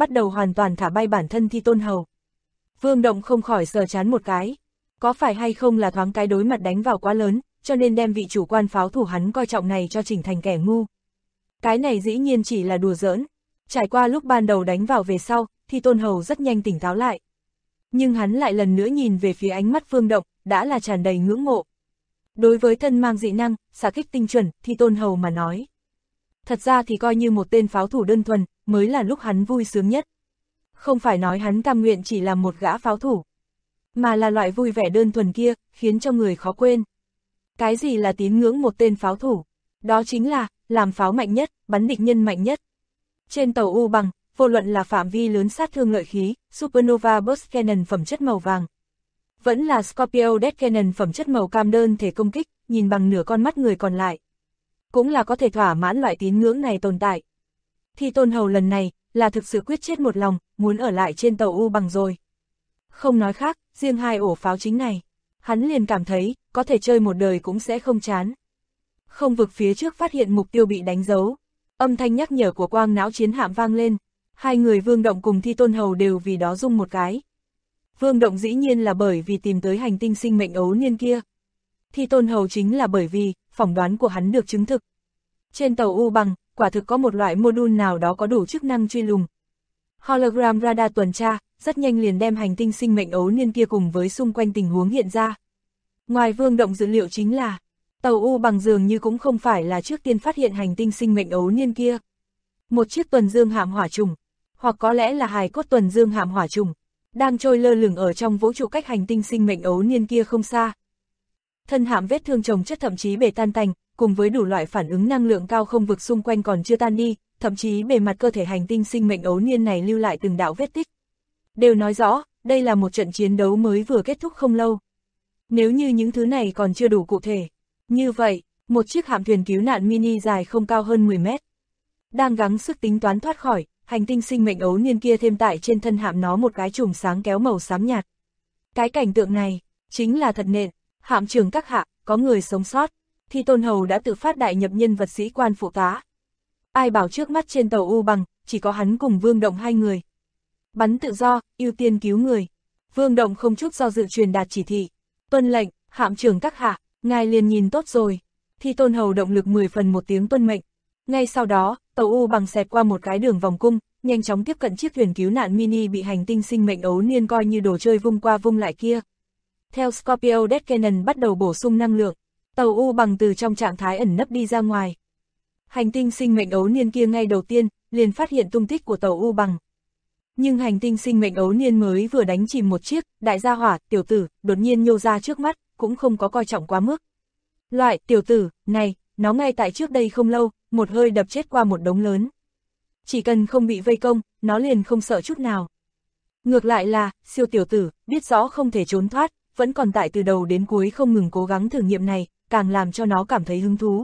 bắt đầu hoàn toàn thả bay bản thân Thi Tôn Hầu. Vương Động không khỏi sờ trán một cái. Có phải hay không là thoáng cái đối mặt đánh vào quá lớn, cho nên đem vị chủ quan pháo thủ hắn coi trọng này cho chỉnh thành kẻ ngu. Cái này dĩ nhiên chỉ là đùa giỡn. Trải qua lúc ban đầu đánh vào về sau, Thi Tôn Hầu rất nhanh tỉnh táo lại. Nhưng hắn lại lần nữa nhìn về phía ánh mắt Vương Động, đã là tràn đầy ngưỡng mộ. Đối với thân mang dị năng, xạ kích tinh chuẩn, Thi Tôn Hầu mà nói. Thật ra thì coi như một tên pháo thủ đơn thuần, mới là lúc hắn vui sướng nhất. Không phải nói hắn cam nguyện chỉ là một gã pháo thủ, mà là loại vui vẻ đơn thuần kia, khiến cho người khó quên. Cái gì là tín ngưỡng một tên pháo thủ? Đó chính là, làm pháo mạnh nhất, bắn địch nhân mạnh nhất. Trên tàu U Bằng, vô luận là phạm vi lớn sát thương lợi khí, Supernova Burst Cannon phẩm chất màu vàng, vẫn là Scorpio Death Cannon phẩm chất màu cam đơn thể công kích, nhìn bằng nửa con mắt người còn lại. Cũng là có thể thỏa mãn loại tín ngưỡng này tồn tại. Thi Tôn Hầu lần này, là thực sự quyết chết một lòng, muốn ở lại trên tàu U Bằng rồi. Không nói khác, riêng hai ổ pháo chính này, hắn liền cảm thấy, có thể chơi một đời cũng sẽ không chán. Không vực phía trước phát hiện mục tiêu bị đánh dấu. Âm thanh nhắc nhở của quang não chiến hạm vang lên. Hai người Vương Động cùng Thi Tôn Hầu đều vì đó rung một cái. Vương Động dĩ nhiên là bởi vì tìm tới hành tinh sinh mệnh ấu niên kia. Thi Tôn Hầu chính là bởi vì, phỏng đoán của hắn được chứng thực. Trên tàu U Bằng, quả thực có một loại module nào đó có đủ chức năng truy lùng. Hologram radar tuần tra, rất nhanh liền đem hành tinh sinh mệnh ấu niên kia cùng với xung quanh tình huống hiện ra. Ngoài Vương Động dữ liệu chính là, tàu U Bằng dường như cũng không phải là trước tiên phát hiện hành tinh sinh mệnh ấu niên kia. Một chiếc tuần dương hạm hỏa trùng, hoặc có lẽ là hài cốt tuần dương hạm hỏa trùng, đang trôi lơ lửng ở trong vũ trụ cách hành tinh sinh mệnh ấu niên kia không xa. Thân hạm vết thương chồng chất thậm chí bể tan tành, cùng với đủ loại phản ứng năng lượng cao không vực xung quanh còn chưa tan đi, thậm chí bề mặt cơ thể hành tinh sinh mệnh ấu niên này lưu lại từng đạo vết tích. Đều nói rõ, đây là một trận chiến đấu mới vừa kết thúc không lâu. Nếu như những thứ này còn chưa đủ cụ thể, như vậy, một chiếc hạm thuyền cứu nạn mini dài không cao hơn 10 mét, đang gắng sức tính toán thoát khỏi, hành tinh sinh mệnh ấu niên kia thêm tại trên thân hạm nó một cái chùm sáng kéo màu xám nhạt. Cái cảnh tượng này, chính là thật nện, hạm trưởng các hạ, có người sống sót. Thi Tôn Hầu đã tự phát đại nhập nhân vật sĩ quan phụ tá. Ai bảo trước mắt trên tàu U Bằng, chỉ có hắn cùng Vương Động hai người. Bắn tự do, ưu tiên cứu người. Vương Động không chút do dự truyền đạt chỉ thị. Tuân lệnh, hạm trưởng các hạ, ngài liền nhìn tốt rồi. Thi Tôn Hầu động lực 10 phần một tiếng tuân mệnh. Ngay sau đó, tàu U Bằng xẹt qua một cái đường vòng cung, nhanh chóng tiếp cận chiếc thuyền cứu nạn mini bị hành tinh sinh mệnh ấu niên coi như đồ chơi vung qua vung lại kia. Theo Scorpio Death Cannon bắt đầu bổ sung năng lượng, tàu U Bằng từ trong trạng thái ẩn nấp đi ra ngoài. Hành tinh sinh mệnh ấu niên kia ngay đầu tiên, liền phát hiện tung tích của tàu U Bằng. Nhưng hành tinh sinh mệnh ấu niên mới vừa đánh chìm một chiếc, đại gia hỏa, tiểu tử, đột nhiên nhô ra trước mắt, cũng không có coi trọng quá mức. Loại, tiểu tử, này, nó ngay tại trước đây không lâu, một hơi đập chết qua một đống lớn. Chỉ cần không bị vây công, nó liền không sợ chút nào. Ngược lại là, siêu tiểu tử, biết rõ không thể trốn thoát, vẫn còn tại từ đầu đến cuối không ngừng cố gắng thử nghiệm này, càng làm cho nó cảm thấy hứng thú.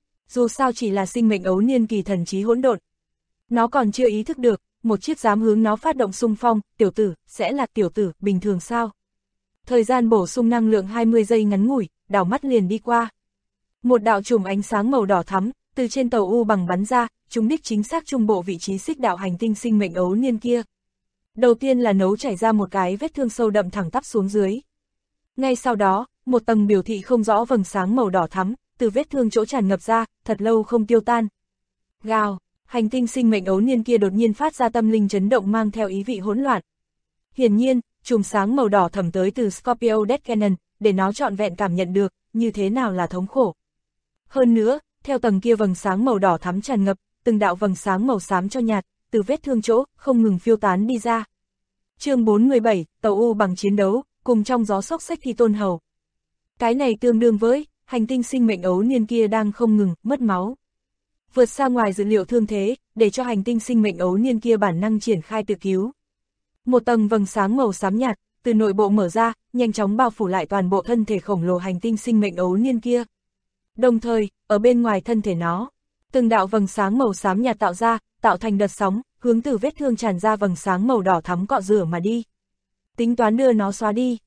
Dù sao chỉ là sinh mệnh ấu niên kỳ thần trí hỗn độn. Nó còn chưa ý thức được, một chiếc dám hướng nó phát động xung phong, tiểu tử, sẽ là tiểu tử, bình thường sao? Thời gian bổ sung năng lượng 20 giây ngắn ngủi, đảo mắt liền đi qua. Một đạo chùm ánh sáng màu đỏ thắm, từ trên tàu U Bằng bắn ra, trúng đích chính xác trung bộ vị trí xích đạo hành tinh sinh mệnh ấu niên kia. Đầu tiên là nấu chảy ra một cái vết thương sâu đậm thẳng tắp xuống dưới. Ngay sau đó, một tầng biểu thị không rõ vầng sáng màu đỏ thắm, từ vết thương chỗ tràn ngập ra, thật lâu không tiêu tan. Gào, hành tinh sinh mệnh ấu niên kia đột nhiên phát ra tâm linh chấn động mang theo ý vị hỗn loạn. Hiển nhiên, chùm sáng màu đỏ thẩm tới từ Scorpio Death Cannon, để nó trọn vẹn cảm nhận được, như thế nào là thống khổ. Hơn nữa, theo tầng kia vầng sáng màu đỏ thắm tràn ngập, từng đạo vầng sáng màu xám cho nhạt, từ vết thương chỗ, không ngừng phiêu tán đi ra. Chương 47, tàu U Bằng chiến đấu, cùng trong gió xốc xách Thi Tôn Hầu. Cái này tương đương với, hành tinh sinh mệnh ấu niên kia đang không ngừng, mất máu. Vượt xa ngoài dữ liệu thương thế, để cho hành tinh sinh mệnh ấu niên kia bản năng triển khai tự cứu. Một tầng vầng sáng màu xám nhạt, từ nội bộ mở ra, nhanh chóng bao phủ lại toàn bộ thân thể khổng lồ hành tinh sinh mệnh ấu niên kia. Đồng thời, ở bên ngoài thân thể nó, từng đạo vầng sáng màu xám nhạt tạo ra, tạo thành đợt sóng, hướng từ vết thương tràn ra vầng sáng màu đỏ thắm cọ rửa mà đi. Tính toán đưa nó xóa đi.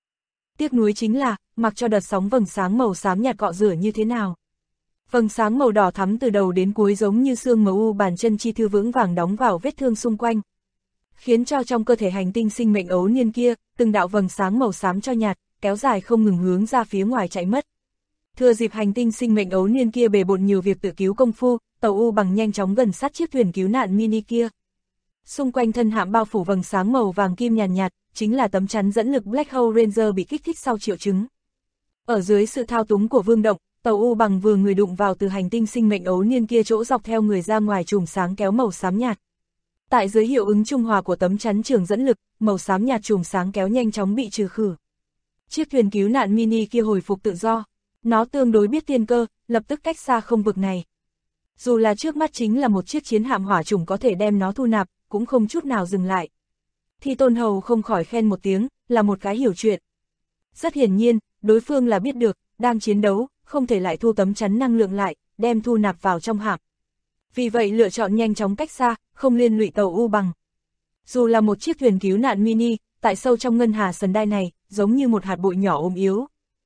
Tiếc nuối chính là, mặc cho đợt sóng vầng sáng màu xám nhạt cọ rửa như thế nào. Vầng sáng màu đỏ thắm từ đầu đến cuối giống như xương mờ u bàn chân chi thư vững vàng đóng vào vết thương xung quanh. khiến cho trong cơ thể hành tinh sinh mệnh ấu niên kia, từng đạo vầng sáng màu xám cho nhạt, kéo dài không ngừng hướng ra phía ngoài chạy mất. Thừa dịp hành tinh sinh mệnh ấu niên kia bề bộn nhiều việc tự cứu công phu, tàu U Bằng nhanh chóng gần sát chiếc thuyền cứu nạn mini kia. Xung quanh thân hạm bao phủ vầng sáng màu vàng kim nhàn nhạt, chính là tấm chắn dẫn lực Black Hole Ranger bị kích thích sau triệu chứng. Ở dưới sự thao túng của Vương Động, tàu U Bằng vừa người đụng vào từ hành tinh sinh mệnh ấu niên kia chỗ dọc theo người ra ngoài chùm sáng kéo màu xám nhạt. Tại dưới hiệu ứng trung hòa của tấm chắn trường dẫn lực, màu xám nhạt chùm sáng kéo nhanh chóng bị trừ khử. Chiếc thuyền cứu nạn mini kia hồi phục tự do. Nó tương đối biết tiên cơ, lập tức cách xa không vực này. Dù là trước mắt chính là một chiếc chiến hạm hỏa chủng có thể đem nó thu nạp, cũng không chút nào dừng lại. Thi Tôn Hầu không khỏi khen một tiếng, là một cái hiểu chuyện. Rất hiển nhiên, đối phương là biết được, đang chiến đấu, không thể lại thu tấm chắn năng lượng lại, đem thu nạp vào trong hạm. Vì vậy lựa chọn nhanh chóng cách xa, không liên lụy tàu U Bằng. Dù là một chiếc thuyền cứu nạn mini, tại sâu trong ngân hà sần đai này, giống như một hạt bụi nhỏ ốm yếu.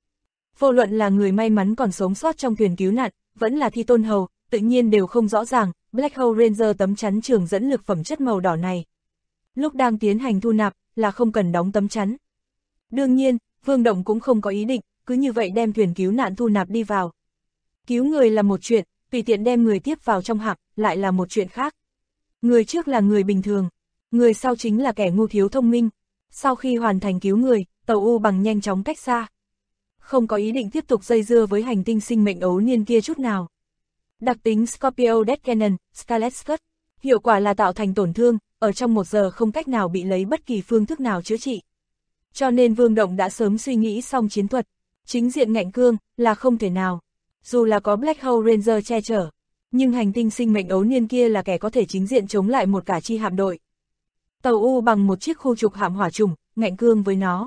Vô luận là người may mắn còn sống sót trong thuyền cứu nạn, vẫn là Thi Tôn Hầu, tự nhiên đều không rõ ràng, Black Hole Ranger tấm chắn trường dẫn lực phẩm chất màu đỏ này. Lúc đang tiến hành thu nạp, là không cần đóng tấm chắn. Đương nhiên, Vương Động cũng không có ý định, cứ như vậy đem thuyền cứu nạn thu nạp đi vào. Cứu người là một chuyện, tùy tiện đem người tiếp vào trong hạm, lại là một chuyện khác. Người trước là người bình thường, người sau chính là kẻ ngu thiếu thông minh. Sau khi hoàn thành cứu người, tàu U Bằng nhanh chóng cách xa. Không có ý định tiếp tục dây dưa với hành tinh sinh mệnh ấu niên kia chút nào. Đặc tính Scorpio Death Cannon, Scarlet Cut, hiệu quả là tạo thành tổn thương, ở trong 1 giờ không cách nào bị lấy bất kỳ phương thức nào chữa trị. Cho nên Vương Động đã sớm suy nghĩ xong chiến thuật, chính diện ngạnh cương, là không thể nào. Dù là có Black Hole Ranger che chở, nhưng hành tinh sinh mệnh ấu niên kia là kẻ có thể chính diện chống lại một cả chi hạm đội. Tàu U Bằng một chiếc khu trục hạm hỏa trùng, ngạnh cương với nó.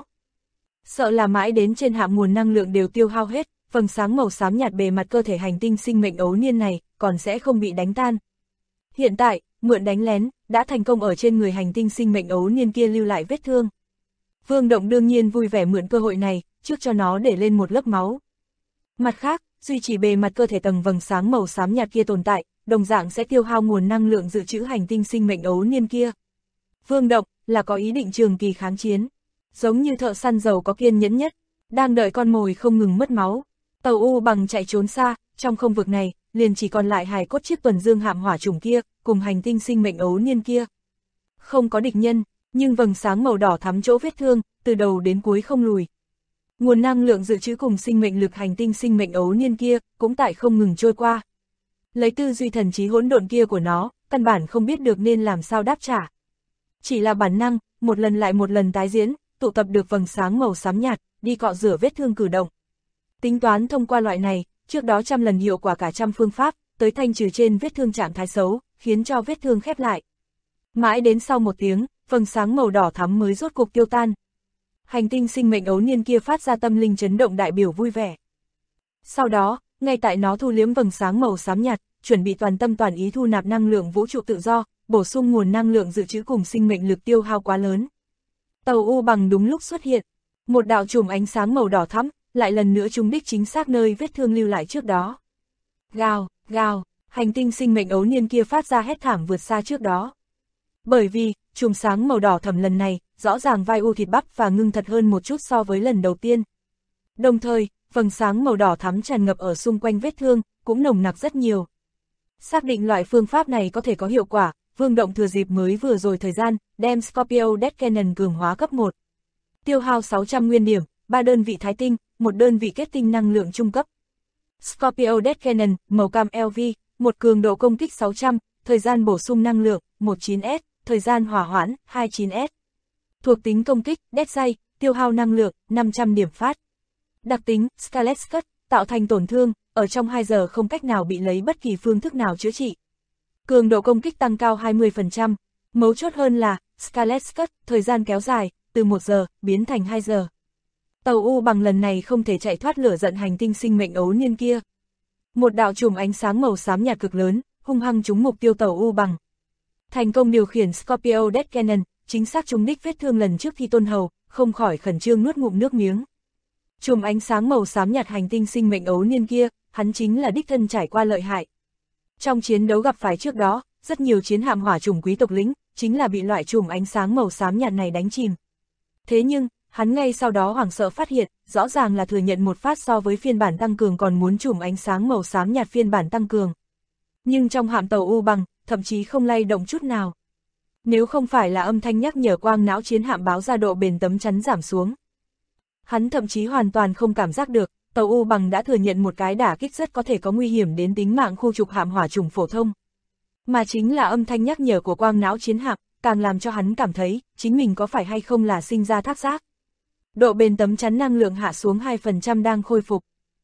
Sợ là mãi đến trên hạm nguồn năng lượng đều tiêu hao hết, vầng sáng màu xám nhạt bề mặt cơ thể hành tinh sinh mệnh ấu niên này, còn sẽ không bị đánh tan. Hiện tại, mượn đánh lén, đã thành công ở trên người hành tinh sinh mệnh ấu niên kia lưu lại vết thương. Vương Động đương nhiên vui vẻ mượn cơ hội này, trước cho nó để lên một lớp máu. Mặt khác, duy trì bề mặt cơ thể tầng vầng sáng màu xám nhạt kia tồn tại, đồng dạng sẽ tiêu hao nguồn năng lượng dự trữ hành tinh sinh mệnh ấu niên kia. Vương Động là có ý định trường kỳ kháng chiến, giống như thợ săn dầu có kiên nhẫn nhất, đang đợi con mồi không ngừng mất máu. Tàu U Bằng chạy trốn xa, trong không vực này, liền chỉ còn lại hài cốt chiếc tuần dương hạm hỏa trùng kia, cùng hành tinh sinh mệnh ấu niên kia. Không có địch nhân, nhưng vầng sáng màu đỏ thắm chỗ vết thương, từ đầu đến cuối không lùi. Nguồn năng lượng dự trữ cùng sinh mệnh lực hành tinh sinh mệnh ấu niên kia, cũng tại không ngừng trôi qua. Lấy tư duy thần trí hỗn độn kia của nó, căn bản không biết được nên làm sao đáp trả. Chỉ là bản năng, một lần lại một lần tái diễn, tụ tập được vầng sáng màu xám nhạt, đi cọ rửa vết thương cử động. Tính toán thông qua loại này, trước đó 100 lần hiệu quả cả 100 phương pháp, tới thanh trừ trên vết thương trạng thái xấu, khiến cho vết thương khép lại. Mãi đến sau 1 tiếng, vầng sáng màu đỏ thắm mới rốt cục tiêu tan. Hành tinh sinh mệnh ấu niên kia phát ra tâm linh chấn động đại biểu vui vẻ. Sau đó, ngay tại nó thu liếm vầng sáng màu xám nhạt, chuẩn bị toàn tâm toàn ý thu nạp năng lượng vũ trụ tự do, bổ sung nguồn năng lượng dự trữ cùng sinh mệnh lực tiêu hao quá lớn. Tàu U Bằng đúng lúc xuất hiện, một đạo chùm ánh sáng màu đỏ thắm, lại lần nữa trúng đích chính xác nơi vết thương lưu lại trước đó. Gào, gào, hành tinh sinh mệnh ấu niên kia phát ra hét thảm vượt xa trước đó. Bởi vì, chùm sáng màu đỏ thẫm lần này, rõ ràng vai u thịt bắp và ngưng thật hơn một chút so với lần đầu tiên. Đồng thời, vầng sáng màu đỏ thắm tràn ngập ở xung quanh vết thương, cũng nồng nặc rất nhiều. Xác định loại phương pháp này có thể có hiệu quả, Vương Động thừa dịp mới vừa rồi thời gian, đem Scorpio Death Cannon cường hóa cấp 1. Tiêu hao 600 nguyên điểm, 3 đơn vị thái tinh, 1 đơn vị kết tinh năng lượng trung cấp. Scorpio Death Cannon, màu cam LV, một cường độ công kích 600, thời gian bổ sung năng lượng, 19S, thời gian hỏa hoãn, 29S. Thuộc tính công kích, Death Ray, tiêu hao năng lượng, 500 điểm phát. Đặc tính, Scarlet Cut, tạo thành tổn thương, ở trong 2 giờ không cách nào bị lấy bất kỳ phương thức nào chữa trị. Cường độ công kích tăng cao 20%, mấu chốt hơn là, Scarlet Cut, thời gian kéo dài, từ 1 giờ, biến thành 2 giờ. Tàu U Bằng lần này không thể chạy thoát lửa giận hành tinh sinh mệnh ấu niên kia. Một đạo chùm ánh sáng màu xám nhạt cực lớn, hung hăng trúng mục tiêu tàu U Bằng. Thành công điều khiển Scorpio Death Cannon, chính xác trúng đích vết thương lần trước Thi Tôn Hầu, không khỏi khẩn trương nuốt ngụm nước miếng. Chùm ánh sáng màu xám nhạt hành tinh sinh mệnh ấu niên kia, hắn chính là đích thân trải qua lợi hại. Trong chiến đấu gặp phải trước đó, rất nhiều chiến hạm hỏa chủng quý tộc lính, chính là bị loại chùm ánh sáng màu xám nhạt này đánh chìm. Thế nhưng, hắn ngay sau đó hoảng sợ phát hiện, rõ ràng là thừa nhận một phát so với phiên bản tăng cường còn muốn chùm ánh sáng màu xám nhạt phiên bản tăng cường. Nhưng trong hạm tàu U Bằng, thậm chí không lay động chút nào. Nếu không phải là âm thanh nhắc nhở quang não chiến hạm báo ra độ bền tấm chắn giảm xuống. Hắn thậm chí hoàn toàn không cảm giác được, tàu U Bằng đã thừa nhận một cái đả kích rất có thể có nguy hiểm đến tính mạng khu trục hạm hỏa chủng phổ thông. Mà chính là âm thanh nhắc nhở của quang não chiến hạm, càng làm cho hắn cảm thấy, chính mình có phải hay không là sinh ra thác giác. Độ bền tấm chắn năng lượng hạ xuống 2% đang khôi phục.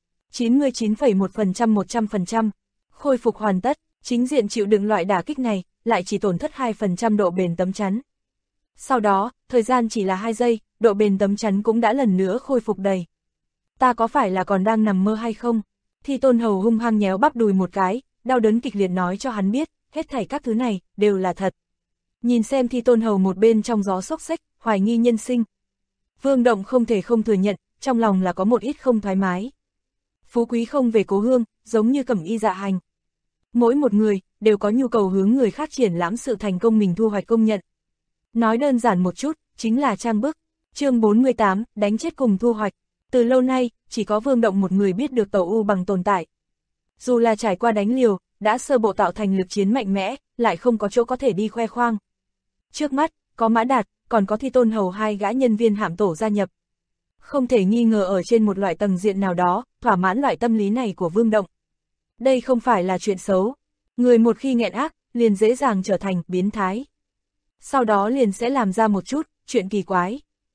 99,1% 100%. Khôi phục hoàn tất, chính diện chịu đựng loại đả kích này, lại chỉ tổn thất 2% độ bền tấm chắn. Sau đó, thời gian chỉ là 2 giây, độ bền tấm chắn cũng đã lần nữa khôi phục đầy. Ta có phải là còn đang nằm mơ hay không? Thi Tôn Hầu hung hăng nhéo bắp đùi một cái, đau đớn kịch liệt nói cho hắn biết, hết thảy các thứ này, đều là thật. Nhìn xem Thi Tôn Hầu một bên trong gió xốc xếch, hoài nghi nhân sinh. Vương Động không thể không thừa nhận, trong lòng là có một ít không thoải mái. Phú quý không về cố hương, giống như Cẩm Y Dạ Hành. Mỗi một người, đều có nhu cầu hướng người khác triển lãm sự thành công mình thu hoạch công nhận. Nói đơn giản một chút, chính là trang bức. Chương 48, đánh chết cùng thu hoạch. Từ lâu nay, chỉ có Vương Động một người biết được tàu U Bằng tồn tại. Dù là trải qua đánh liều, đã sơ bộ tạo thành lực chiến mạnh mẽ, lại không có chỗ có thể đi khoe khoang. Trước mắt, có Mã Đạt, còn có Thi Tôn Hầu hai gã nhân viên hạm tổ gia nhập. Không thể nghi ngờ ở trên một loại tầng diện nào đó, thỏa mãn loại tâm lý này của Vương Động. Đây không phải là chuyện xấu. Người một khi nghẹn ác, liền dễ dàng trở thành biến thái. Sau đó liền sẽ làm ra một chút chuyện kỳ quái.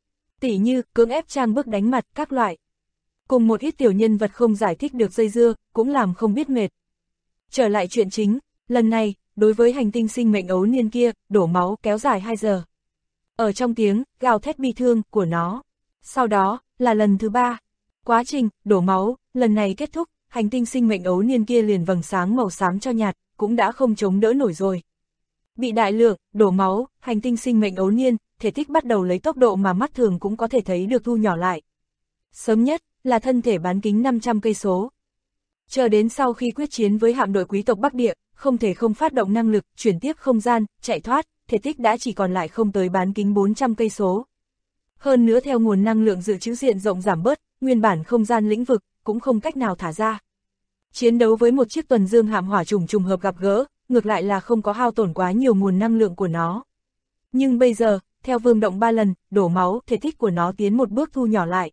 Tỉ như cưỡng ép trang bức đánh mặt các loại. Cùng một ít tiểu nhân vật không giải thích được dây dưa, cũng làm không biết mệt. Trở lại chuyện chính, lần này, đối với hành tinh sinh mệnh ấu niên kia, đổ máu kéo dài 2 giờ. Ở trong tiếng gào thét bi thương của nó. Sau đó, là lần thứ 3. Quá trình đổ máu, lần này kết thúc, hành tinh sinh mệnh ấu niên kia liền vầng sáng màu xám cho nhạt, cũng đã không chống đỡ nổi rồi. Bị đại lượng đổ máu, hành tinh sinh mệnh ấu niên, thể tích bắt đầu lấy tốc độ mà mắt thường cũng có thể thấy được thu nhỏ lại. Sớm nhất là thân thể bán kính 500 cây số. Chờ đến sau khi quyết chiến với hạm đội quý tộc Bắc Địa, không thể không phát động năng lực chuyển tiếp không gian, chạy thoát, thể tích đã chỉ còn lại không tới bán kính 400 cây số. Hơn nữa theo nguồn năng lượng dự trữ diện rộng giảm bớt, nguyên bản không gian lĩnh vực cũng không cách nào thả ra. Chiến đấu với một chiếc tuần dương hạm hỏa trùng trùng hợp gặp gỡ, ngược lại là không có hao tổn quá nhiều nguồn năng lượng của nó. Nhưng bây giờ, theo Vương Động 3 lần đổ máu, thể tích của nó tiến một bước thu nhỏ lại.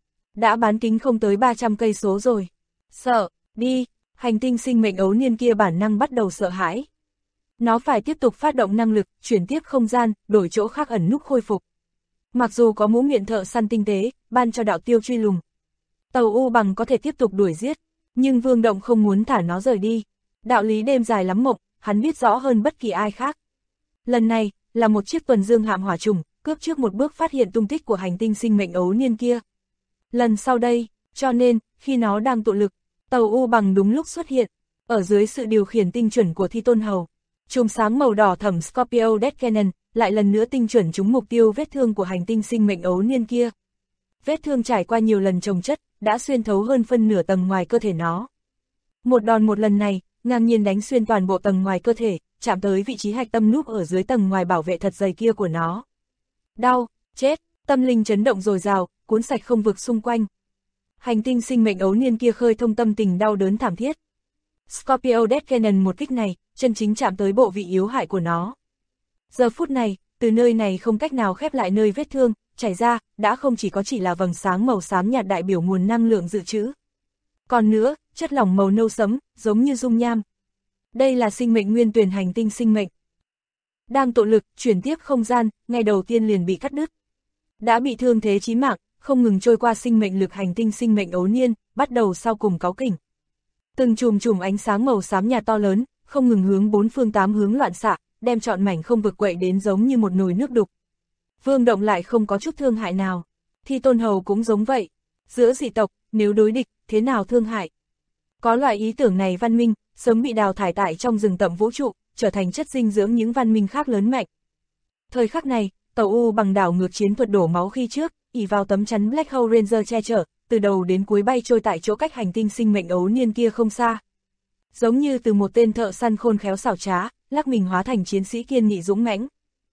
Đã bán kính không tới 300 cây số rồi. Sợ, đi, hành tinh sinh mệnh ấu niên kia bản năng bắt đầu sợ hãi. Nó phải tiếp tục phát động năng lực, chuyển tiếp không gian, đổi chỗ khác ẩn núp khôi phục. Mặc dù có mũ miệng thợ săn tinh tế, ban cho đạo tiêu truy lùng. Tàu U Bằng có thể tiếp tục đuổi giết, nhưng Vương Động không muốn thả nó rời đi. Đạo lý đêm dài lắm mộng, hắn biết rõ hơn bất kỳ ai khác. Lần này, là một chiếc tuần dương hạm hỏa trùng, cướp trước một bước phát hiện tung tích của hành tinh sinh mệnh ấu niên kia. Lần sau đây, cho nên, khi nó đang tụ lực, tàu U Bằng đúng lúc xuất hiện, ở dưới sự điều khiển tinh chuẩn của Thi Tôn Hầu. Chùm sáng màu đỏ thẫm Scorpio Death Cannon, lại lần nữa tinh chuẩn trúng mục tiêu vết thương của hành tinh sinh mệnh ấu niên kia. Vết thương trải qua nhiều lần chồng chất, đã xuyên thấu hơn phân nửa tầng ngoài cơ thể nó. Một đòn một lần này, ngang nhiên đánh xuyên toàn bộ tầng ngoài cơ thể, chạm tới vị trí hạch tâm núp ở dưới tầng ngoài bảo vệ thật dày kia của nó. Đau, chết, tâm linh chấn động dồi dào, cuốn sạch không vực xung quanh. Hành tinh sinh mệnh ấu niên kia khơi thông tâm tình đau đớn thảm thiết. Scorpio Death Cannon một kích này, chân chính chạm tới bộ vị yếu hại của nó. Giờ phút này, từ nơi này không cách nào khép lại nơi vết thương, chảy ra, đã không chỉ là vầng sáng màu xám nhạt đại biểu nguồn năng lượng dự trữ. Còn nữa, chất lỏng màu nâu sẫm, giống như dung nham. Đây là sinh mệnh nguyên tuyển hành tinh sinh mệnh. Đang tụ lực, chuyển tiếp không gian, ngay đầu tiên liền bị cắt đứt. Đã bị thương thế chí mạng, không ngừng trôi qua sinh mệnh lực hành tinh sinh mệnh ấu niên, bắt đầu sau cùng cáu kỉnh. Từng chùm ánh sáng màu xám nhạt to lớn, không ngừng hướng 4 phương 8 hướng loạn xạ, đem trọn mảnh không vực quậy đến giống như một nồi nước đục. Vương Động lại không có chút thương hại nào. Thi Tôn Hầu cũng giống vậy. Giữa dị tộc, nếu đối địch, thế nào thương hại? Có loại ý tưởng này văn minh, sớm bị đào thải tại trong rừng tầm vũ trụ, trở thành chất dinh dưỡng những văn minh khác lớn mạnh. Thời khắc này, tàu U Bằng đảo ngược chiến thuật đổ máu khi trước, ỷ vào tấm chắn Black Hole Ranger che chở, từ đầu đến cuối bay trôi tại chỗ cách hành tinh sinh mệnh ấu niên kia không xa. Giống như từ một tên thợ săn khôn khéo xảo trá, lắc mình hóa thành chiến sĩ kiên nghị dũng mãnh.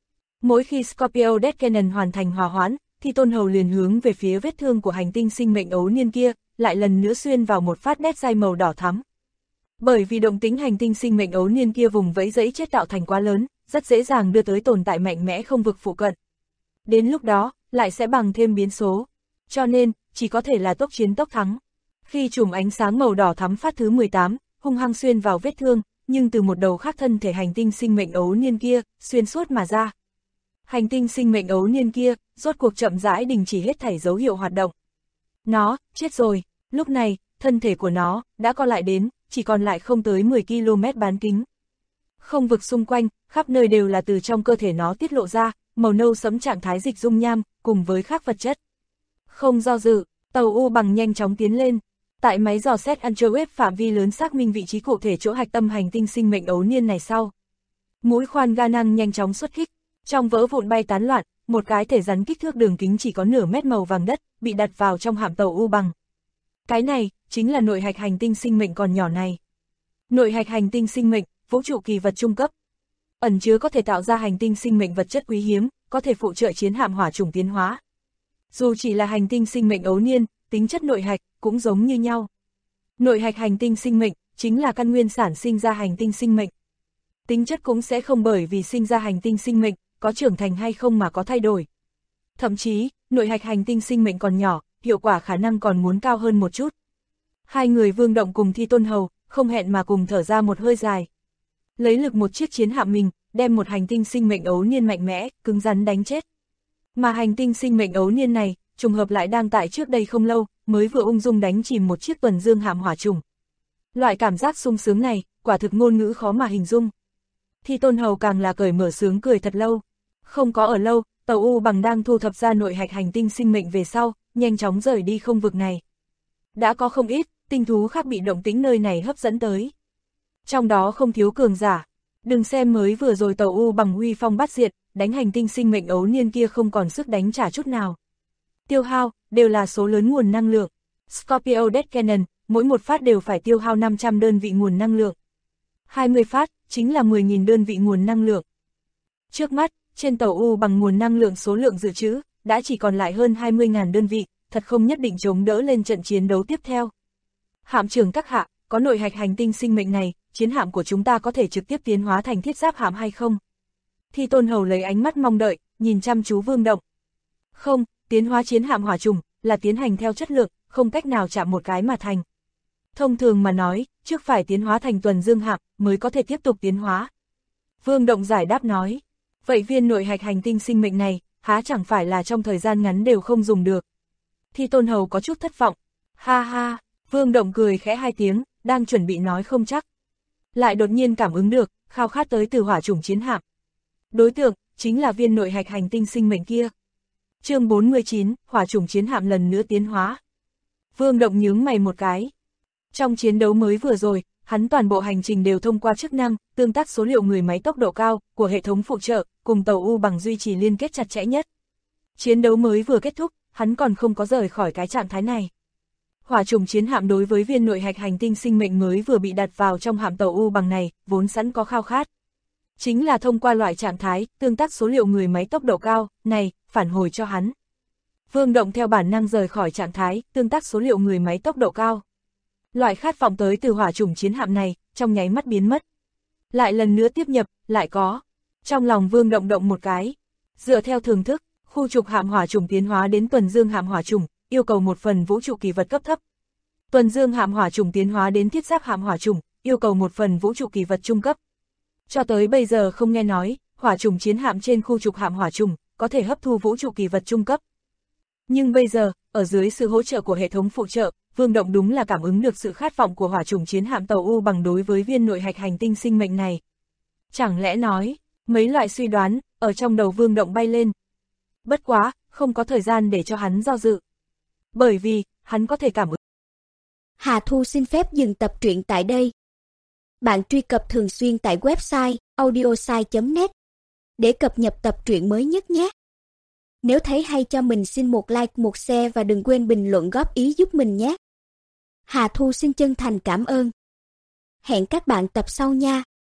Mỗi khi Scorpio Death Cannon hoàn thành hòa hoãn, thì Tôn Hầu liền hướng về phía vết thương của hành tinh sinh mệnh ấu niên kia, lại lần nữa xuyên vào một phát đét dai màu đỏ thắm. Bởi vì động tính hành tinh sinh mệnh ấu niên kia vùng vẫy dẫy chết tạo thành quá lớn, rất dễ dàng đưa tới tồn tại mạnh mẽ không vực phụ cận. Đến lúc đó, lại sẽ bằng thêm biến số. Cho nên, chỉ có thể là tốc chiến tốc thắng. Khi chùm ánh sáng màu đỏ thắm phát thứ 18, hung hăng xuyên vào vết thương, nhưng từ một đầu khác thân thể hành tinh sinh mệnh ấu niên kia, xuyên suốt mà ra. Hành tinh sinh mệnh ấu niên kia, rốt cuộc chậm rãi đình chỉ hết thảy dấu hiệu hoạt động. Nó, chết rồi, lúc này, thân thể của nó, đã co lại đến, chỉ còn lại không tới 10 km bán kính. Không vực xung quanh, khắp nơi đều là từ trong cơ thể nó tiết lộ ra, màu nâu sẫm trạng thái dịch dung nham, cùng với khác vật chất. Không do dự, tàu U bằng nhanh chóng tiến lên. Tại máy dò xét Ultrawave phạm vi lớn xác minh vị trí cụ thể chỗ hạch tâm hành tinh sinh mệnh ấu niên này sau. Mũi khoan ga năng nhanh chóng xuất kích, trong vỡ vụn bay tán loạn, một cái thể rắn kích thước đường kính chỉ có nửa mét màu vàng đất, bị đặt vào trong hạm tàu U bằng. Cái này, chính là nội hạch hành tinh sinh mệnh còn nhỏ này. Nội hạch hành tinh sinh mệnh, vũ trụ kỳ vật trung cấp. Ẩn chứa có thể tạo ra hành tinh sinh mệnh vật chất quý hiếm, có thể phụ trợ chiến hạm hỏa chủng tiến hóa. Dù chỉ là hành tinh sinh mệnh ấu niên, tính chất nội hạch cũng giống như nhau. Nội hạch hành tinh sinh mệnh chính là căn nguyên sản sinh ra hành tinh sinh mệnh. Tính chất cũng sẽ không bởi vì sinh ra hành tinh sinh mệnh, có trưởng thành hay không mà có thay đổi. Thậm chí, nội hạch hành tinh sinh mệnh còn nhỏ, hiệu quả khả năng còn muốn cao hơn một chút. Hai người Vương Động cùng Thi Tôn Hầu, không hẹn mà cùng thở ra một hơi dài. Lấy lực một chiếc chiến hạm mình, đem một hành tinh sinh mệnh ấu niên mạnh mẽ, cứng rắn đánh chết. Mà hành tinh sinh mệnh ấu niên này, trùng hợp lại đang tại trước đây không lâu, mới vừa ung dung đánh chìm một chiếc tuần dương hạm hỏa trùng. Loại cảm giác sung sướng này, quả thực ngôn ngữ khó mà hình dung. Thi Tôn Hầu càng là cởi mở sướng cười thật lâu. Không có ở lâu, tàu U bằng đang thu thập ra nội hạch hành tinh sinh mệnh về sau, nhanh chóng rời đi không vực này. Đã có không ít, tinh thú khác bị động tĩnh nơi này hấp dẫn tới. Trong đó không thiếu cường giả. Đừng xem mới vừa rồi tàu U bằng huy phong bát diệt, đánh hành tinh sinh mệnh ấu niên kia không còn sức đánh trả chút nào. Tiêu hao, đều là số lớn nguồn năng lượng. Scorpio Death Cannon, mỗi một phát đều phải tiêu hao 500 đơn vị nguồn năng lượng. 20 phát, chính là 10.000 đơn vị nguồn năng lượng. Trước mắt, trên tàu U bằng nguồn năng lượng số lượng dự trữ, đã chỉ còn lại hơn 20.000 đơn vị, thật không nhất định chống đỡ lên trận chiến đấu tiếp theo. Hạm trưởng các hạ, có nội hạch hành tinh sinh mệnh này, chiến hạm của chúng ta có thể trực tiếp tiến hóa thành thiết giáp hạm hay không? Thi Tôn Hầu lấy ánh mắt mong đợi, nhìn chăm chú Vương Động. Không, tiến hóa chiến hạm hỏa trùng, là tiến hành theo chất lượng, không cách nào chạm một cái mà thành. Thông thường mà nói, trước phải tiến hóa thành tuần dương hạm, mới có thể tiếp tục tiến hóa. Vương Động giải đáp nói, vậy viên nội hạch hành tinh sinh mệnh này, há chẳng phải là trong thời gian ngắn đều không dùng được. Thi Tôn Hầu có chút thất vọng. Ha ha, Vương Động cười khẽ hai tiếng, đang chuẩn bị nói không chắc. Lại đột nhiên cảm ứng được, khao khát tới từ hỏa chủng chiến hạm. Đối tượng, chính là viên nội hạch hành tinh sinh mệnh kia. Chương 49, hỏa chủng chiến hạm lần nữa tiến hóa. Vương Động nhướng mày một cái. Trong chiến đấu mới vừa rồi, hắn toàn bộ hành trình đều thông qua chức năng, tương tác số liệu người máy tốc độ cao, của hệ thống phụ trợ, cùng tàu U bằng duy trì liên kết chặt chẽ nhất. Chiến đấu mới vừa kết thúc, hắn còn không có rời khỏi cái trạng thái này. Hỏa chủng chiến hạm đối với viên nội hạch hành tinh sinh mệnh mới vừa bị đặt vào trong hạm tàu U bằng này, vốn sẵn có khao khát. Chính là thông qua loại trạng thái, tương tác số liệu người máy tốc độ cao, này, phản hồi cho hắn. Vương Động theo bản năng rời khỏi trạng thái, tương tác số liệu người máy tốc độ cao. Loại khát vọng tới từ hỏa chủng chiến hạm này, trong nháy mắt biến mất. Lại lần nữa tiếp nhập, lại có. Trong lòng Vương Động động một cái. Dựa theo thường thức, khu trục hạm hỏa chủng tiến hóa đến tuần dương hạm hỏa chủng, yêu cầu một phần vũ trụ kỳ vật cấp thấp. Tuần dương hạm hỏa chủng tiến hóa đến thiết giáp hạm hỏa chủng, yêu cầu một phần vũ trụ kỳ vật trung cấp. Cho tới bây giờ không nghe nói, hỏa chủng chiến hạm trên khu trục hạm hỏa chủng, có thể hấp thu vũ trụ kỳ vật trung cấp. Nhưng bây giờ, ở dưới sự hỗ trợ của hệ thống phụ trợ, Vương Động đúng là cảm ứng được sự khát vọng của hỏa chủng chiến hạm tàu U bằng đối với viên nội hạch hành tinh sinh mệnh này. Chẳng lẽ nói, mấy loại suy đoán, ở trong đầu Vương Động bay lên. Bất quá, không có thời gian để cho hắn do dự. Bởi vì, hắn có thể cảm ứng. Hà Thu xin phép dừng tập truyện tại đây. Bạn truy cập thường xuyên tại website audiosai.net để cập nhật tập truyện mới nhất nhé. Nếu thấy hay cho mình xin một like, một share và đừng quên bình luận góp ý giúp mình nhé. Hà Thu xin chân thành cảm ơn. Hẹn các bạn tập sau nha.